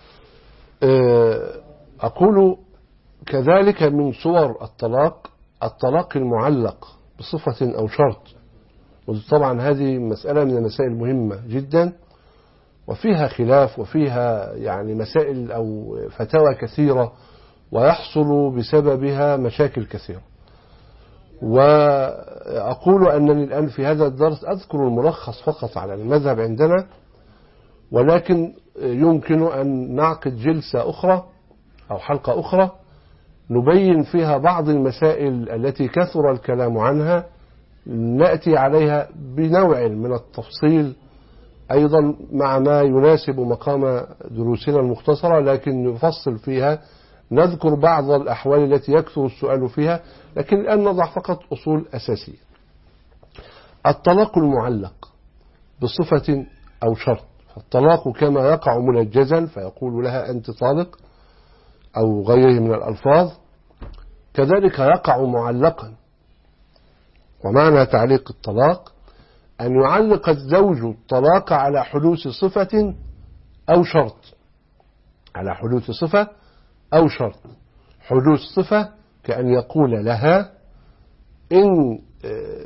Speaker 2: أقول كذلك من صور الطلاق الطلاق المعلق بصفة أو شرط، وطبعا هذه مسألة من المسائل المهمة جدا وفيها خلاف وفيها يعني مسائل أو فتاوى كثيرة، ويحصل بسببها مشاكل كثيرة. وأقول أنني الآن في هذا الدرس أذكر الملخص فقط على المذهب عندنا، ولكن يمكن أن نعقد جلسة أخرى أو حلقة أخرى نبين فيها بعض المسائل التي كثر الكلام عنها، نأتي عليها بنوع من التفصيل أيضا مع ما يناسب مقام دروسنا المختصرة، لكن نفصل فيها، نذكر بعض الأحوال التي يكثر السؤال فيها، لكن الآن نضع فقط أصول أساسية. الطلاق المعلق بصفة أو شرط، فالطلاق كما يقع منجزا فيقول لها أنت طالق أو غيره من الألفاظ، كذلك يقع معلقا. ومعنى تعليق الطلاق أن يعلق الزوج الطلاق على حدوث صفة أو شرط، على حدوث صفة أو شرط. حدوث صفة كأن يقول لها إن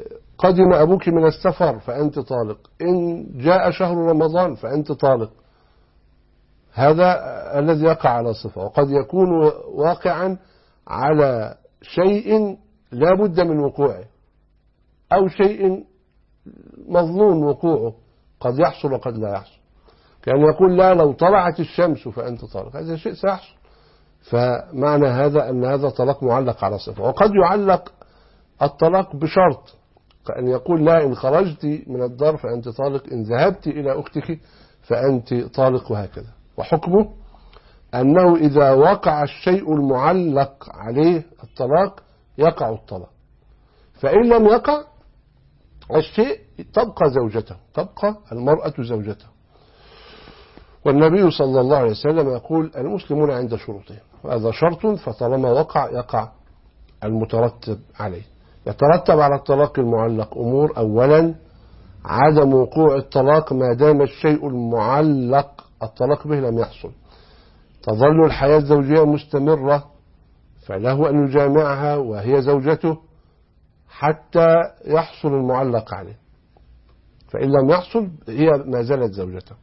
Speaker 2: قدم أبوك من السفر فأنت طالق، إن جاء شهر رمضان فأنت طالق. هذا الذي يقع على صفة، وقد يكون واقعا على شيء لا بد من وقوعه أو شيء مظنون وقوعه، قد يحصل وقد لا يحصل. كان يقول لا لو طلعت الشمس فأنت طالق، هذا شيء سيحصل. فمعنى هذا أن هذا طلاق معلق على صفة. وقد يعلق الطلاق بشرط، كأن يقول لا إن خرجت من الدار فأنت طالق، إن ذهبت إلى أختك فأنت طالق، وهكذا. وحكمه أنه إذا وقع الشيء المعلق عليه الطلاق يقع الطلاق، فإن لم يقع الشيء تبقى زوجته، تبقى المرأة زوجته. والنبي صلى الله عليه وسلم يقول المسلمون عند شروطهم، وهذا شرط، فطالما وقع يقع المترتب عليه. يترتب على الطلاق المعلق أمور: أولا عدم وقوع الطلاق ما دام الشيء المعلق الطلاق به لم يحصل، تظل الحياة الزوجية مستمرة، فله أن يجامعها وهي زوجته حتى يحصل المعلق عليه، فإن لم يحصل هي ما زالت زوجته.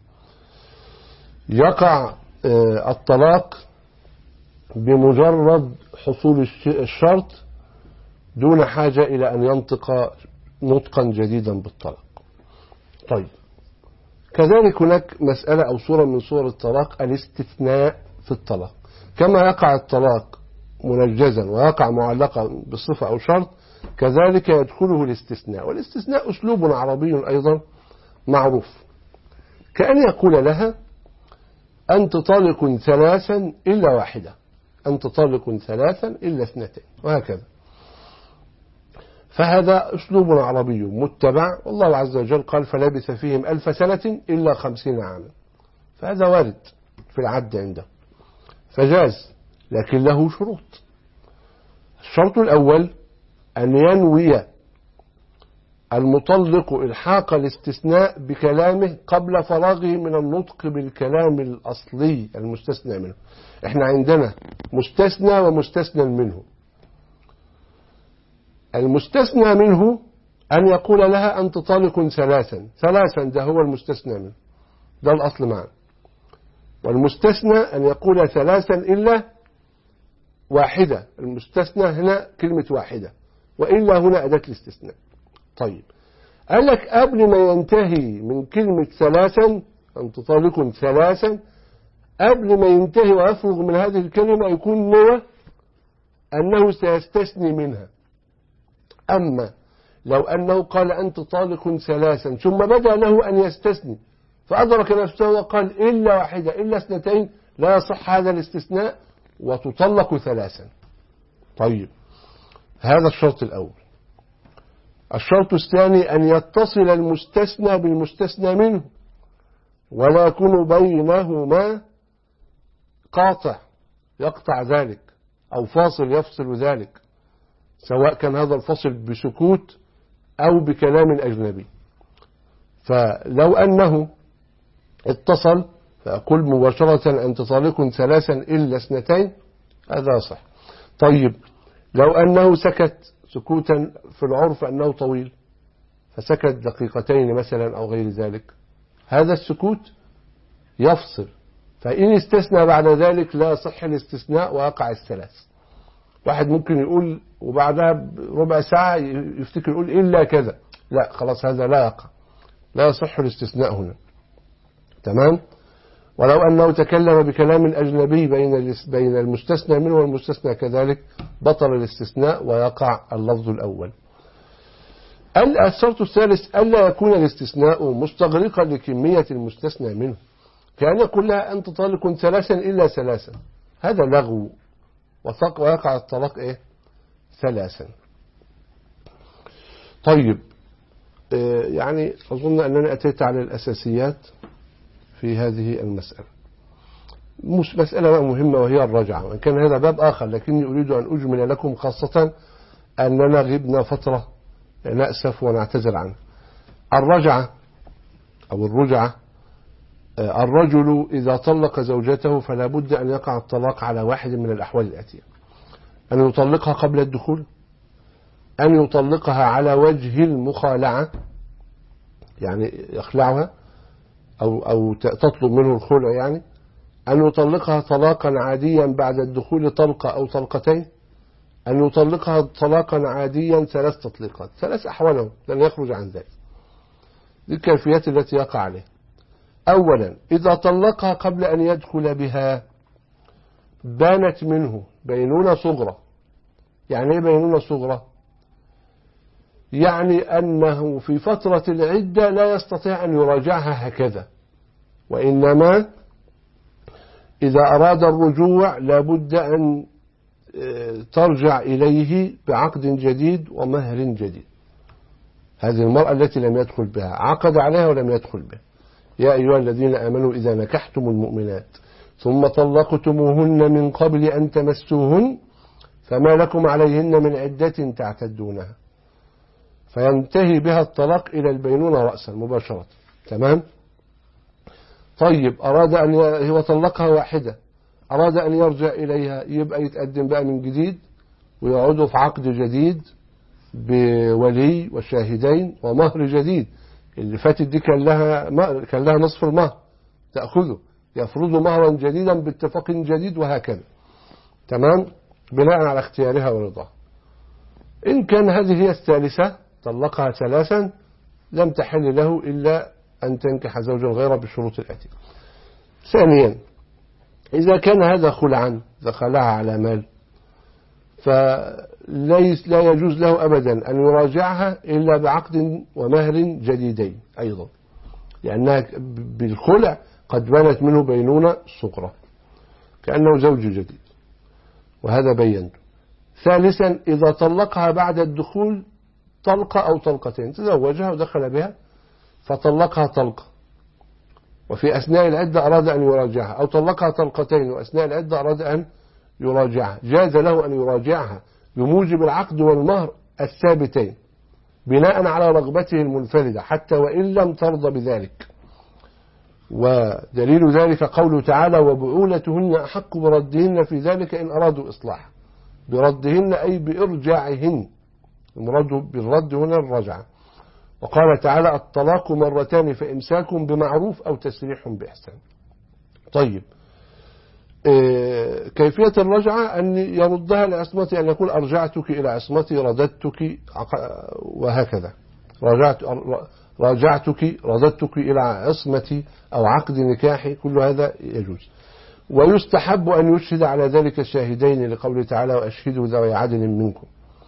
Speaker 2: يقع الطلاق بمجرد حصول الشرط دون حاجة إلى أن ينطق نطقا جديدا بالطلاق. طيب، كذلك هناك مسألة أو صورة من صور الطلاق الاستثناء في الطلاق. كما يقع الطلاق منجزا ويقع معلقا بصفة أو شرط، كذلك يدخله الاستثناء. والاستثناء أسلوب عربي أيضا معروف، كأن يقول لها أنت طالق ثلاثا إلا واحدة، أنت طالق ثلاثا إلا اثنتين، وهكذا. فهذا أسلوب عربي متبع، والله عز وجل قال فلبث فيهم ألف سنة إلا خمسين عاما، فهذا وارد في العد عنده فجاز، لكن له شروط. الشرط الأول أن ينوي المطلق إلحاق الاستثناء بكلامه قبل فراغه من النطق بالكلام الأصلي المستثنى منه. احنا عندنا مستثنى ومستثنى منه. المستثنى منه أن يقول لها أنت طالق ثلاثا، ثلاثا ده هو المستثنى منه، ده الأصل معنا. والمستثنى أن يقول ثلاثا إلا واحدة، المستثنى هنا كلمة واحدة، وإلا هنا أداة الاستثناء. طيب، قال لك قبل ما ينتهي من كلمة ثلاثا، أنت طالق ثلاثا، قبل ما ينتهي ويفرغ من هذه الكلمة يكون نوى أنه سيستثني منها. أما لو أنه قال أنت طالق ثلاثا ثم بدأ له أن يستثني فأدرك نفسه وقال إلا واحدة إلا اثنتين، لا يصح هذا الاستثناء وتطلق ثلاثا. طيب، هذا الشرط الأول. الشرط الثاني أن يتصل المستثنى بالمستثنى منه ولا يكون بينهما قاطع يقطع ذلك أو فاصل يفصل ذلك، سواء كان هذا الفصل بسكوت أو بكلام أجنبي. فلو أنه اتصل فأقول مباشرة أنت طالق ثلاثا إلا اثنتين، هذا صح. طيب، لو أنه سكت سكوتا في العرف أنه طويل، فسكت دقيقتين مثلا أو غير ذلك، هذا السكوت يفصل، فإن استثنى بعد ذلك لا يصح الاستثناء ويقع الثلاث. واحد ممكن يقول وبعدها ربع ساعة يفتكر يقول إلا كذا، لا خلاص هذا لا يقع، لا يصح الاستثناء هنا. تمام. ولو أنه تكلم بكلام أجنبي بين بين المستثنى منه والمستثنى كذلك، بطل الاستثناء ويقع اللفظ الأول. الشرط الثالث ألا يكون الاستثناء مستغرقا لكمية المستثنى منه، كأن يقول لها أنت طالق ثلاثا إلا ثلاثا، هذا لغو ويقع الطلاق إيه؟ ثلاثا. طيب، يعني أظن أنني أتيت على الأساسيات في هذه المسألة. مش مسألة مهمة وهي الرجعة، وإن كان هذا باب آخر، لكني أريد أن أجمل لكم خاصة أننا غبنا فترة نأسف ونعتذر عنه. الرجعة أو الرجعة، الرجل إذا طلق زوجته فلا بد أن يقع الطلاق على واحد من الأحوال الآتية: أن يطلقها قبل الدخول، أن يطلقها على وجه المخالعة، يعني يخلعها أو, أو تطلب منه الخلع، يعني أن يطلقها طلاقا عاديا بعد الدخول طلقة أو طلقتين، أن يطلقها طلاقا عاديا ثلاث تطليقات، ثلاث أحواله لن يخرج عن ذلك. دي الكيفيات التي يقع عليه. أولا إذا طلقها قبل أن يدخل بها بانت منه بينونة صغرى. يعني إيه بينونة صغرى؟ يعني أنه في فترة العدة لا يستطيع أن يراجعها هكذا، وإنما إذا أراد الرجوع لابد أن ترجع إليه بعقد جديد ومهر جديد. هذه المرأة التي لم يدخل بها، عقد عليها ولم يدخل بها. يا أيها الذين آمنوا إذا نكحتم المؤمنات ثم طلقتموهن من قبل أن تمسوهن فما لكم عليهن من عدة تعتدونها، فينتهي بها الطلاق إلى البينونة رأسا مباشرة. تمام؟ طيب أراد أن ي... هو طلقها واحدة، أراد أن يرجع إليها، يبقى يتقدم بقى من جديد ويعودوا في عقد جديد بولي وشاهدين ومهر جديد. اللي فاتت دي كان لها مهر، كان لها نصف المهر تأخذه، يفرض مهرا جديدا باتفاق جديد وهكذا. تمام؟ بناء على اختيارها ورضاها. إن كان هذه هي الثالثة طلقها ثلاثا لم تحل له إلا أن تنكح زوجا غيره بالشروط الآتية. ثانيا إذا كان هذا خلعا دخلها على مال فليس لا يجوز له أبدا أن يراجعها إلا بعقد ومهر جديدين أيضا، لأنها بالخلع قد بنت منه بينونة صغرى كأنه زوج جديد، وهذا بينته. ثالثا إذا طلقها بعد الدخول طلقة أو طلقتين، تزوجها ودخل بها فطلقها طلقة وفي أثناء العدة أراد أن يراجعها، أو طلقها طلقتين وأثناء العدة أراد أن يراجعها، جاز له أن يراجعها بموجب العقد والمهر الثابتين بناء على رغبته المنفردة حتى وإن لم ترضى بذلك. ودليل ذلك قوله تعالى وبعولتهن أحق بردهن في ذلك إن أرادوا إصلاح. بردهن أي بإرجاعهن، المراد بالرد هنا الرجعة. وقال تعالى الطلاق مرتان فإمساك بمعروف أو تسريح بإحسان. طيب كيفية الرجعة أن يردها لعصمتي، أن يقول أرجعتك إلى عصمتي، رددتك وهكذا، رجعت راجعتك رددتك إلى عصمتي أو عقد نكاحي، كل هذا يجوز. ويستحب أن يشهد على ذلك الشاهدين لقوله تعالى وأشهدوا ذوي عدل منكم.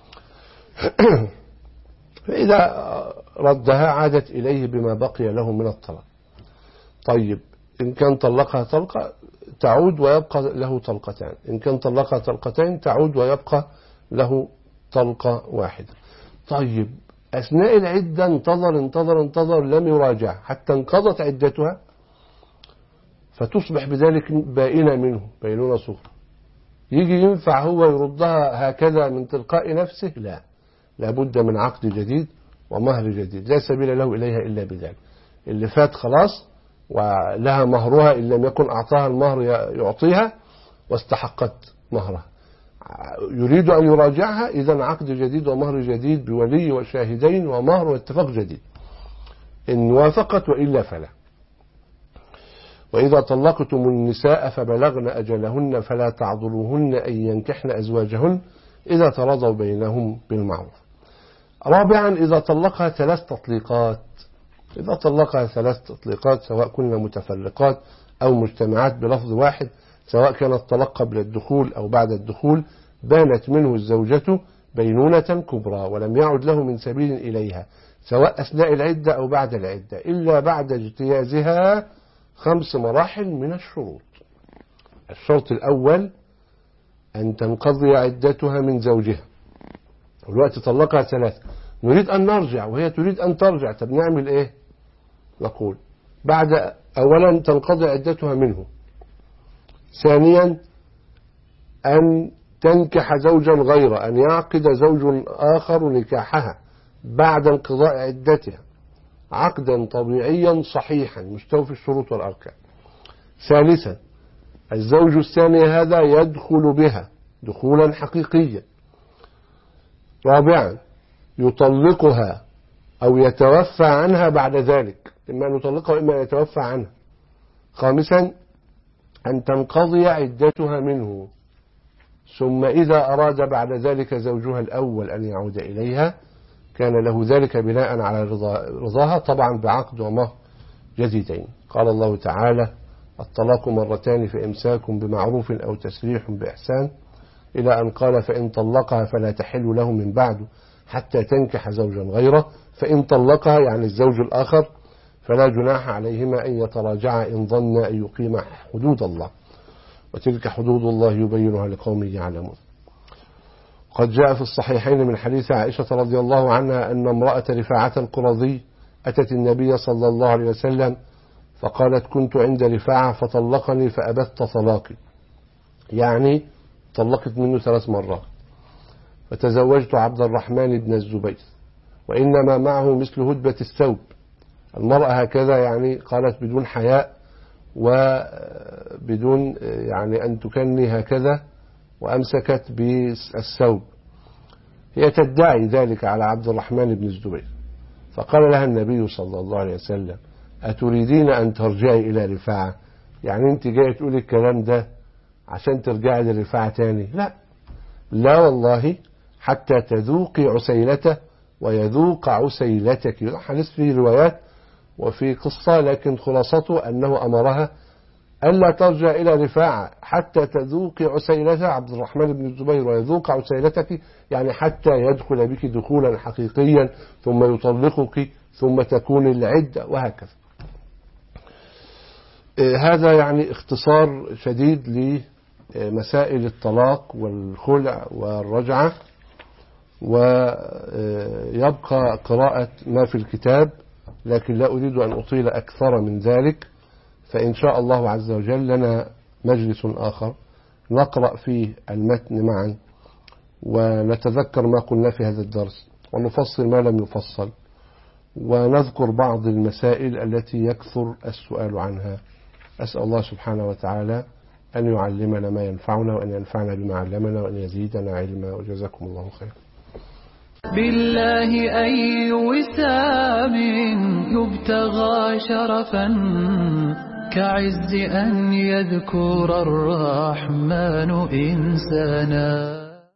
Speaker 2: فإذا ردها عادت إليه بما بقي له من الطلاق. طيب إن كان طلقها طلقة تعود ويبقى له طلقتان، إن كان طلقها طلقتين تعود ويبقى له طلقة واحدة. طيب أثناء العدة انتظر انتظر انتظر لم يراجع حتى انقضت عدتها، فتصبح بذلك بائنة منه بينونة صغرى. يجي ينفع هو يردها هكذا من تلقاء نفسه؟ لا، لابد من عقد جديد ومهر جديد، لا سبيل له إليها إلا بذلك. اللي فات خلاص ولها مهرها، إن لم يكن أعطاها المهر يعطيها واستحقت مهرها. يريد أن يراجعها، إذن عقد جديد ومهر جديد بولي وشاهدين ومهر واتفاق جديد إن وافقت، وإلا فلا. وإذا طلقتم النساء فبلغن أجلهن فلا تعضلوهن أن ينكحن أزواجهن إذا تراضوا بينهم بالمعروف. رابعا إذا طلقها ثلاث تطليقات، إذا طلقها ثلاث تطليقات سواء كنا متفرقات أو مجتمعات بلفظ واحد، سواء كان الطلاق قبل الدخول أو بعد الدخول، بانت منه الزوجة بينونة كبرى ولم يعد له من سبيل إليها سواء أثناء العدة أو بعد العدة إلا بعد اجتيازها خمس مراحل من الشروط. الشرط الأول أن تنقضي عدتها من زوجها، والوقت طلقها ثلاثة، نريد أن نرجع وهي تريد أن ترجع، طب نعمل إيه؟ نقول بعد أولا تنقضي عدتها منه، ثانيا أن تنكح زوجا غيره، أن يعقد زوج آخر نكاحها بعد انقضاء عدتها عقدا طبيعيا صحيحا مستوفي الشروط والأركان. ثالثا الزوج الثاني هذا يدخل بها دخولا حقيقيا. رابعا يطلقها أو يتوفى عنها بعد ذلك، إما أن يطلقها وإما أن يتوفى عنها. خامسا أن تنقضي عدتها منه، ثم إذا أراد بعد ذلك زوجها الأول أن يعود إليها كان له ذلك بناء على رضاها، طبعا بعقد ومهر جديدين. قال الله تعالى: الطلاق مرتان فإمساك بمعروف أو تسريح بإحسان، إلى أن قال: فإن طلقها فلا تحل له من بعد حتى تنكح زوجا غيره. فإن طلقها يعني الزوج الآخر فلا جناح عليهما أن يتراجعا إن ظن أن يقيم حدود الله، وتلك حدود الله يبينها لقوم يعلمون. قد جاء في الصحيحين من حديث عائشة رضي الله عنها أن امرأة رفاعة القرظي أتت النبي صلى الله عليه وسلم فقالت: كنت عند رفاعة فطلقني فأبت طلاقي، يعني طلقت منه ثلاث مرات، فتزوجت عبد الرحمن بن الزبير وإنما معه مثل هدبة الثوب. المرأة هكذا يعني قالت بدون حياء وبدون يعني أن تكني هكذا، وأمسكت بالثوب، هي تدعي ذلك على عبد الرحمن بن الزبير. فقال لها النبي صلى الله عليه وسلم: أتريدين أن ترجعي إلى رفاعة؟ يعني أنت جاي تقولي الكلام ده عشان ترجعي لرفاعة تاني؟ لا لا والله، حتى تذوقي عسيلته ويذوق عسيلتك. حديث فيه روايات وفي قصة، لكن خلاصته أنه أمرها ألا ترجع إلى رفاعة حتى تذوق عسيلته عبد الرحمن بن الزبير ويذوق عسيلتك، يعني حتى يدخل بك دخولا حقيقيا ثم يطلقك ثم تكون العدة، وهكذا. هذا يعني اختصار شديد لمسائل الطلاق والخلع والرجعة، ويبقى قراءة ما في الكتاب، لكن لا أريد أن أطيل أكثر من ذلك، فإن شاء الله عز وجل لنا مجلس آخر نقرأ فيه المتن معا ونتذكر ما قلنا في هذا الدرس ونفصل ما لم يفصل، ونذكر بعض المسائل التي يكثر السؤال عنها. أسأل الله سبحانه وتعالى أن يعلمنا ما ينفعنا وأن ينفعنا بما علمنا وأن يزيدنا علما، وجزاكم الله خيرا.
Speaker 1: بالله أي وسام يبتغى شرفا كعز أن يذكر الرحمن إنسانا.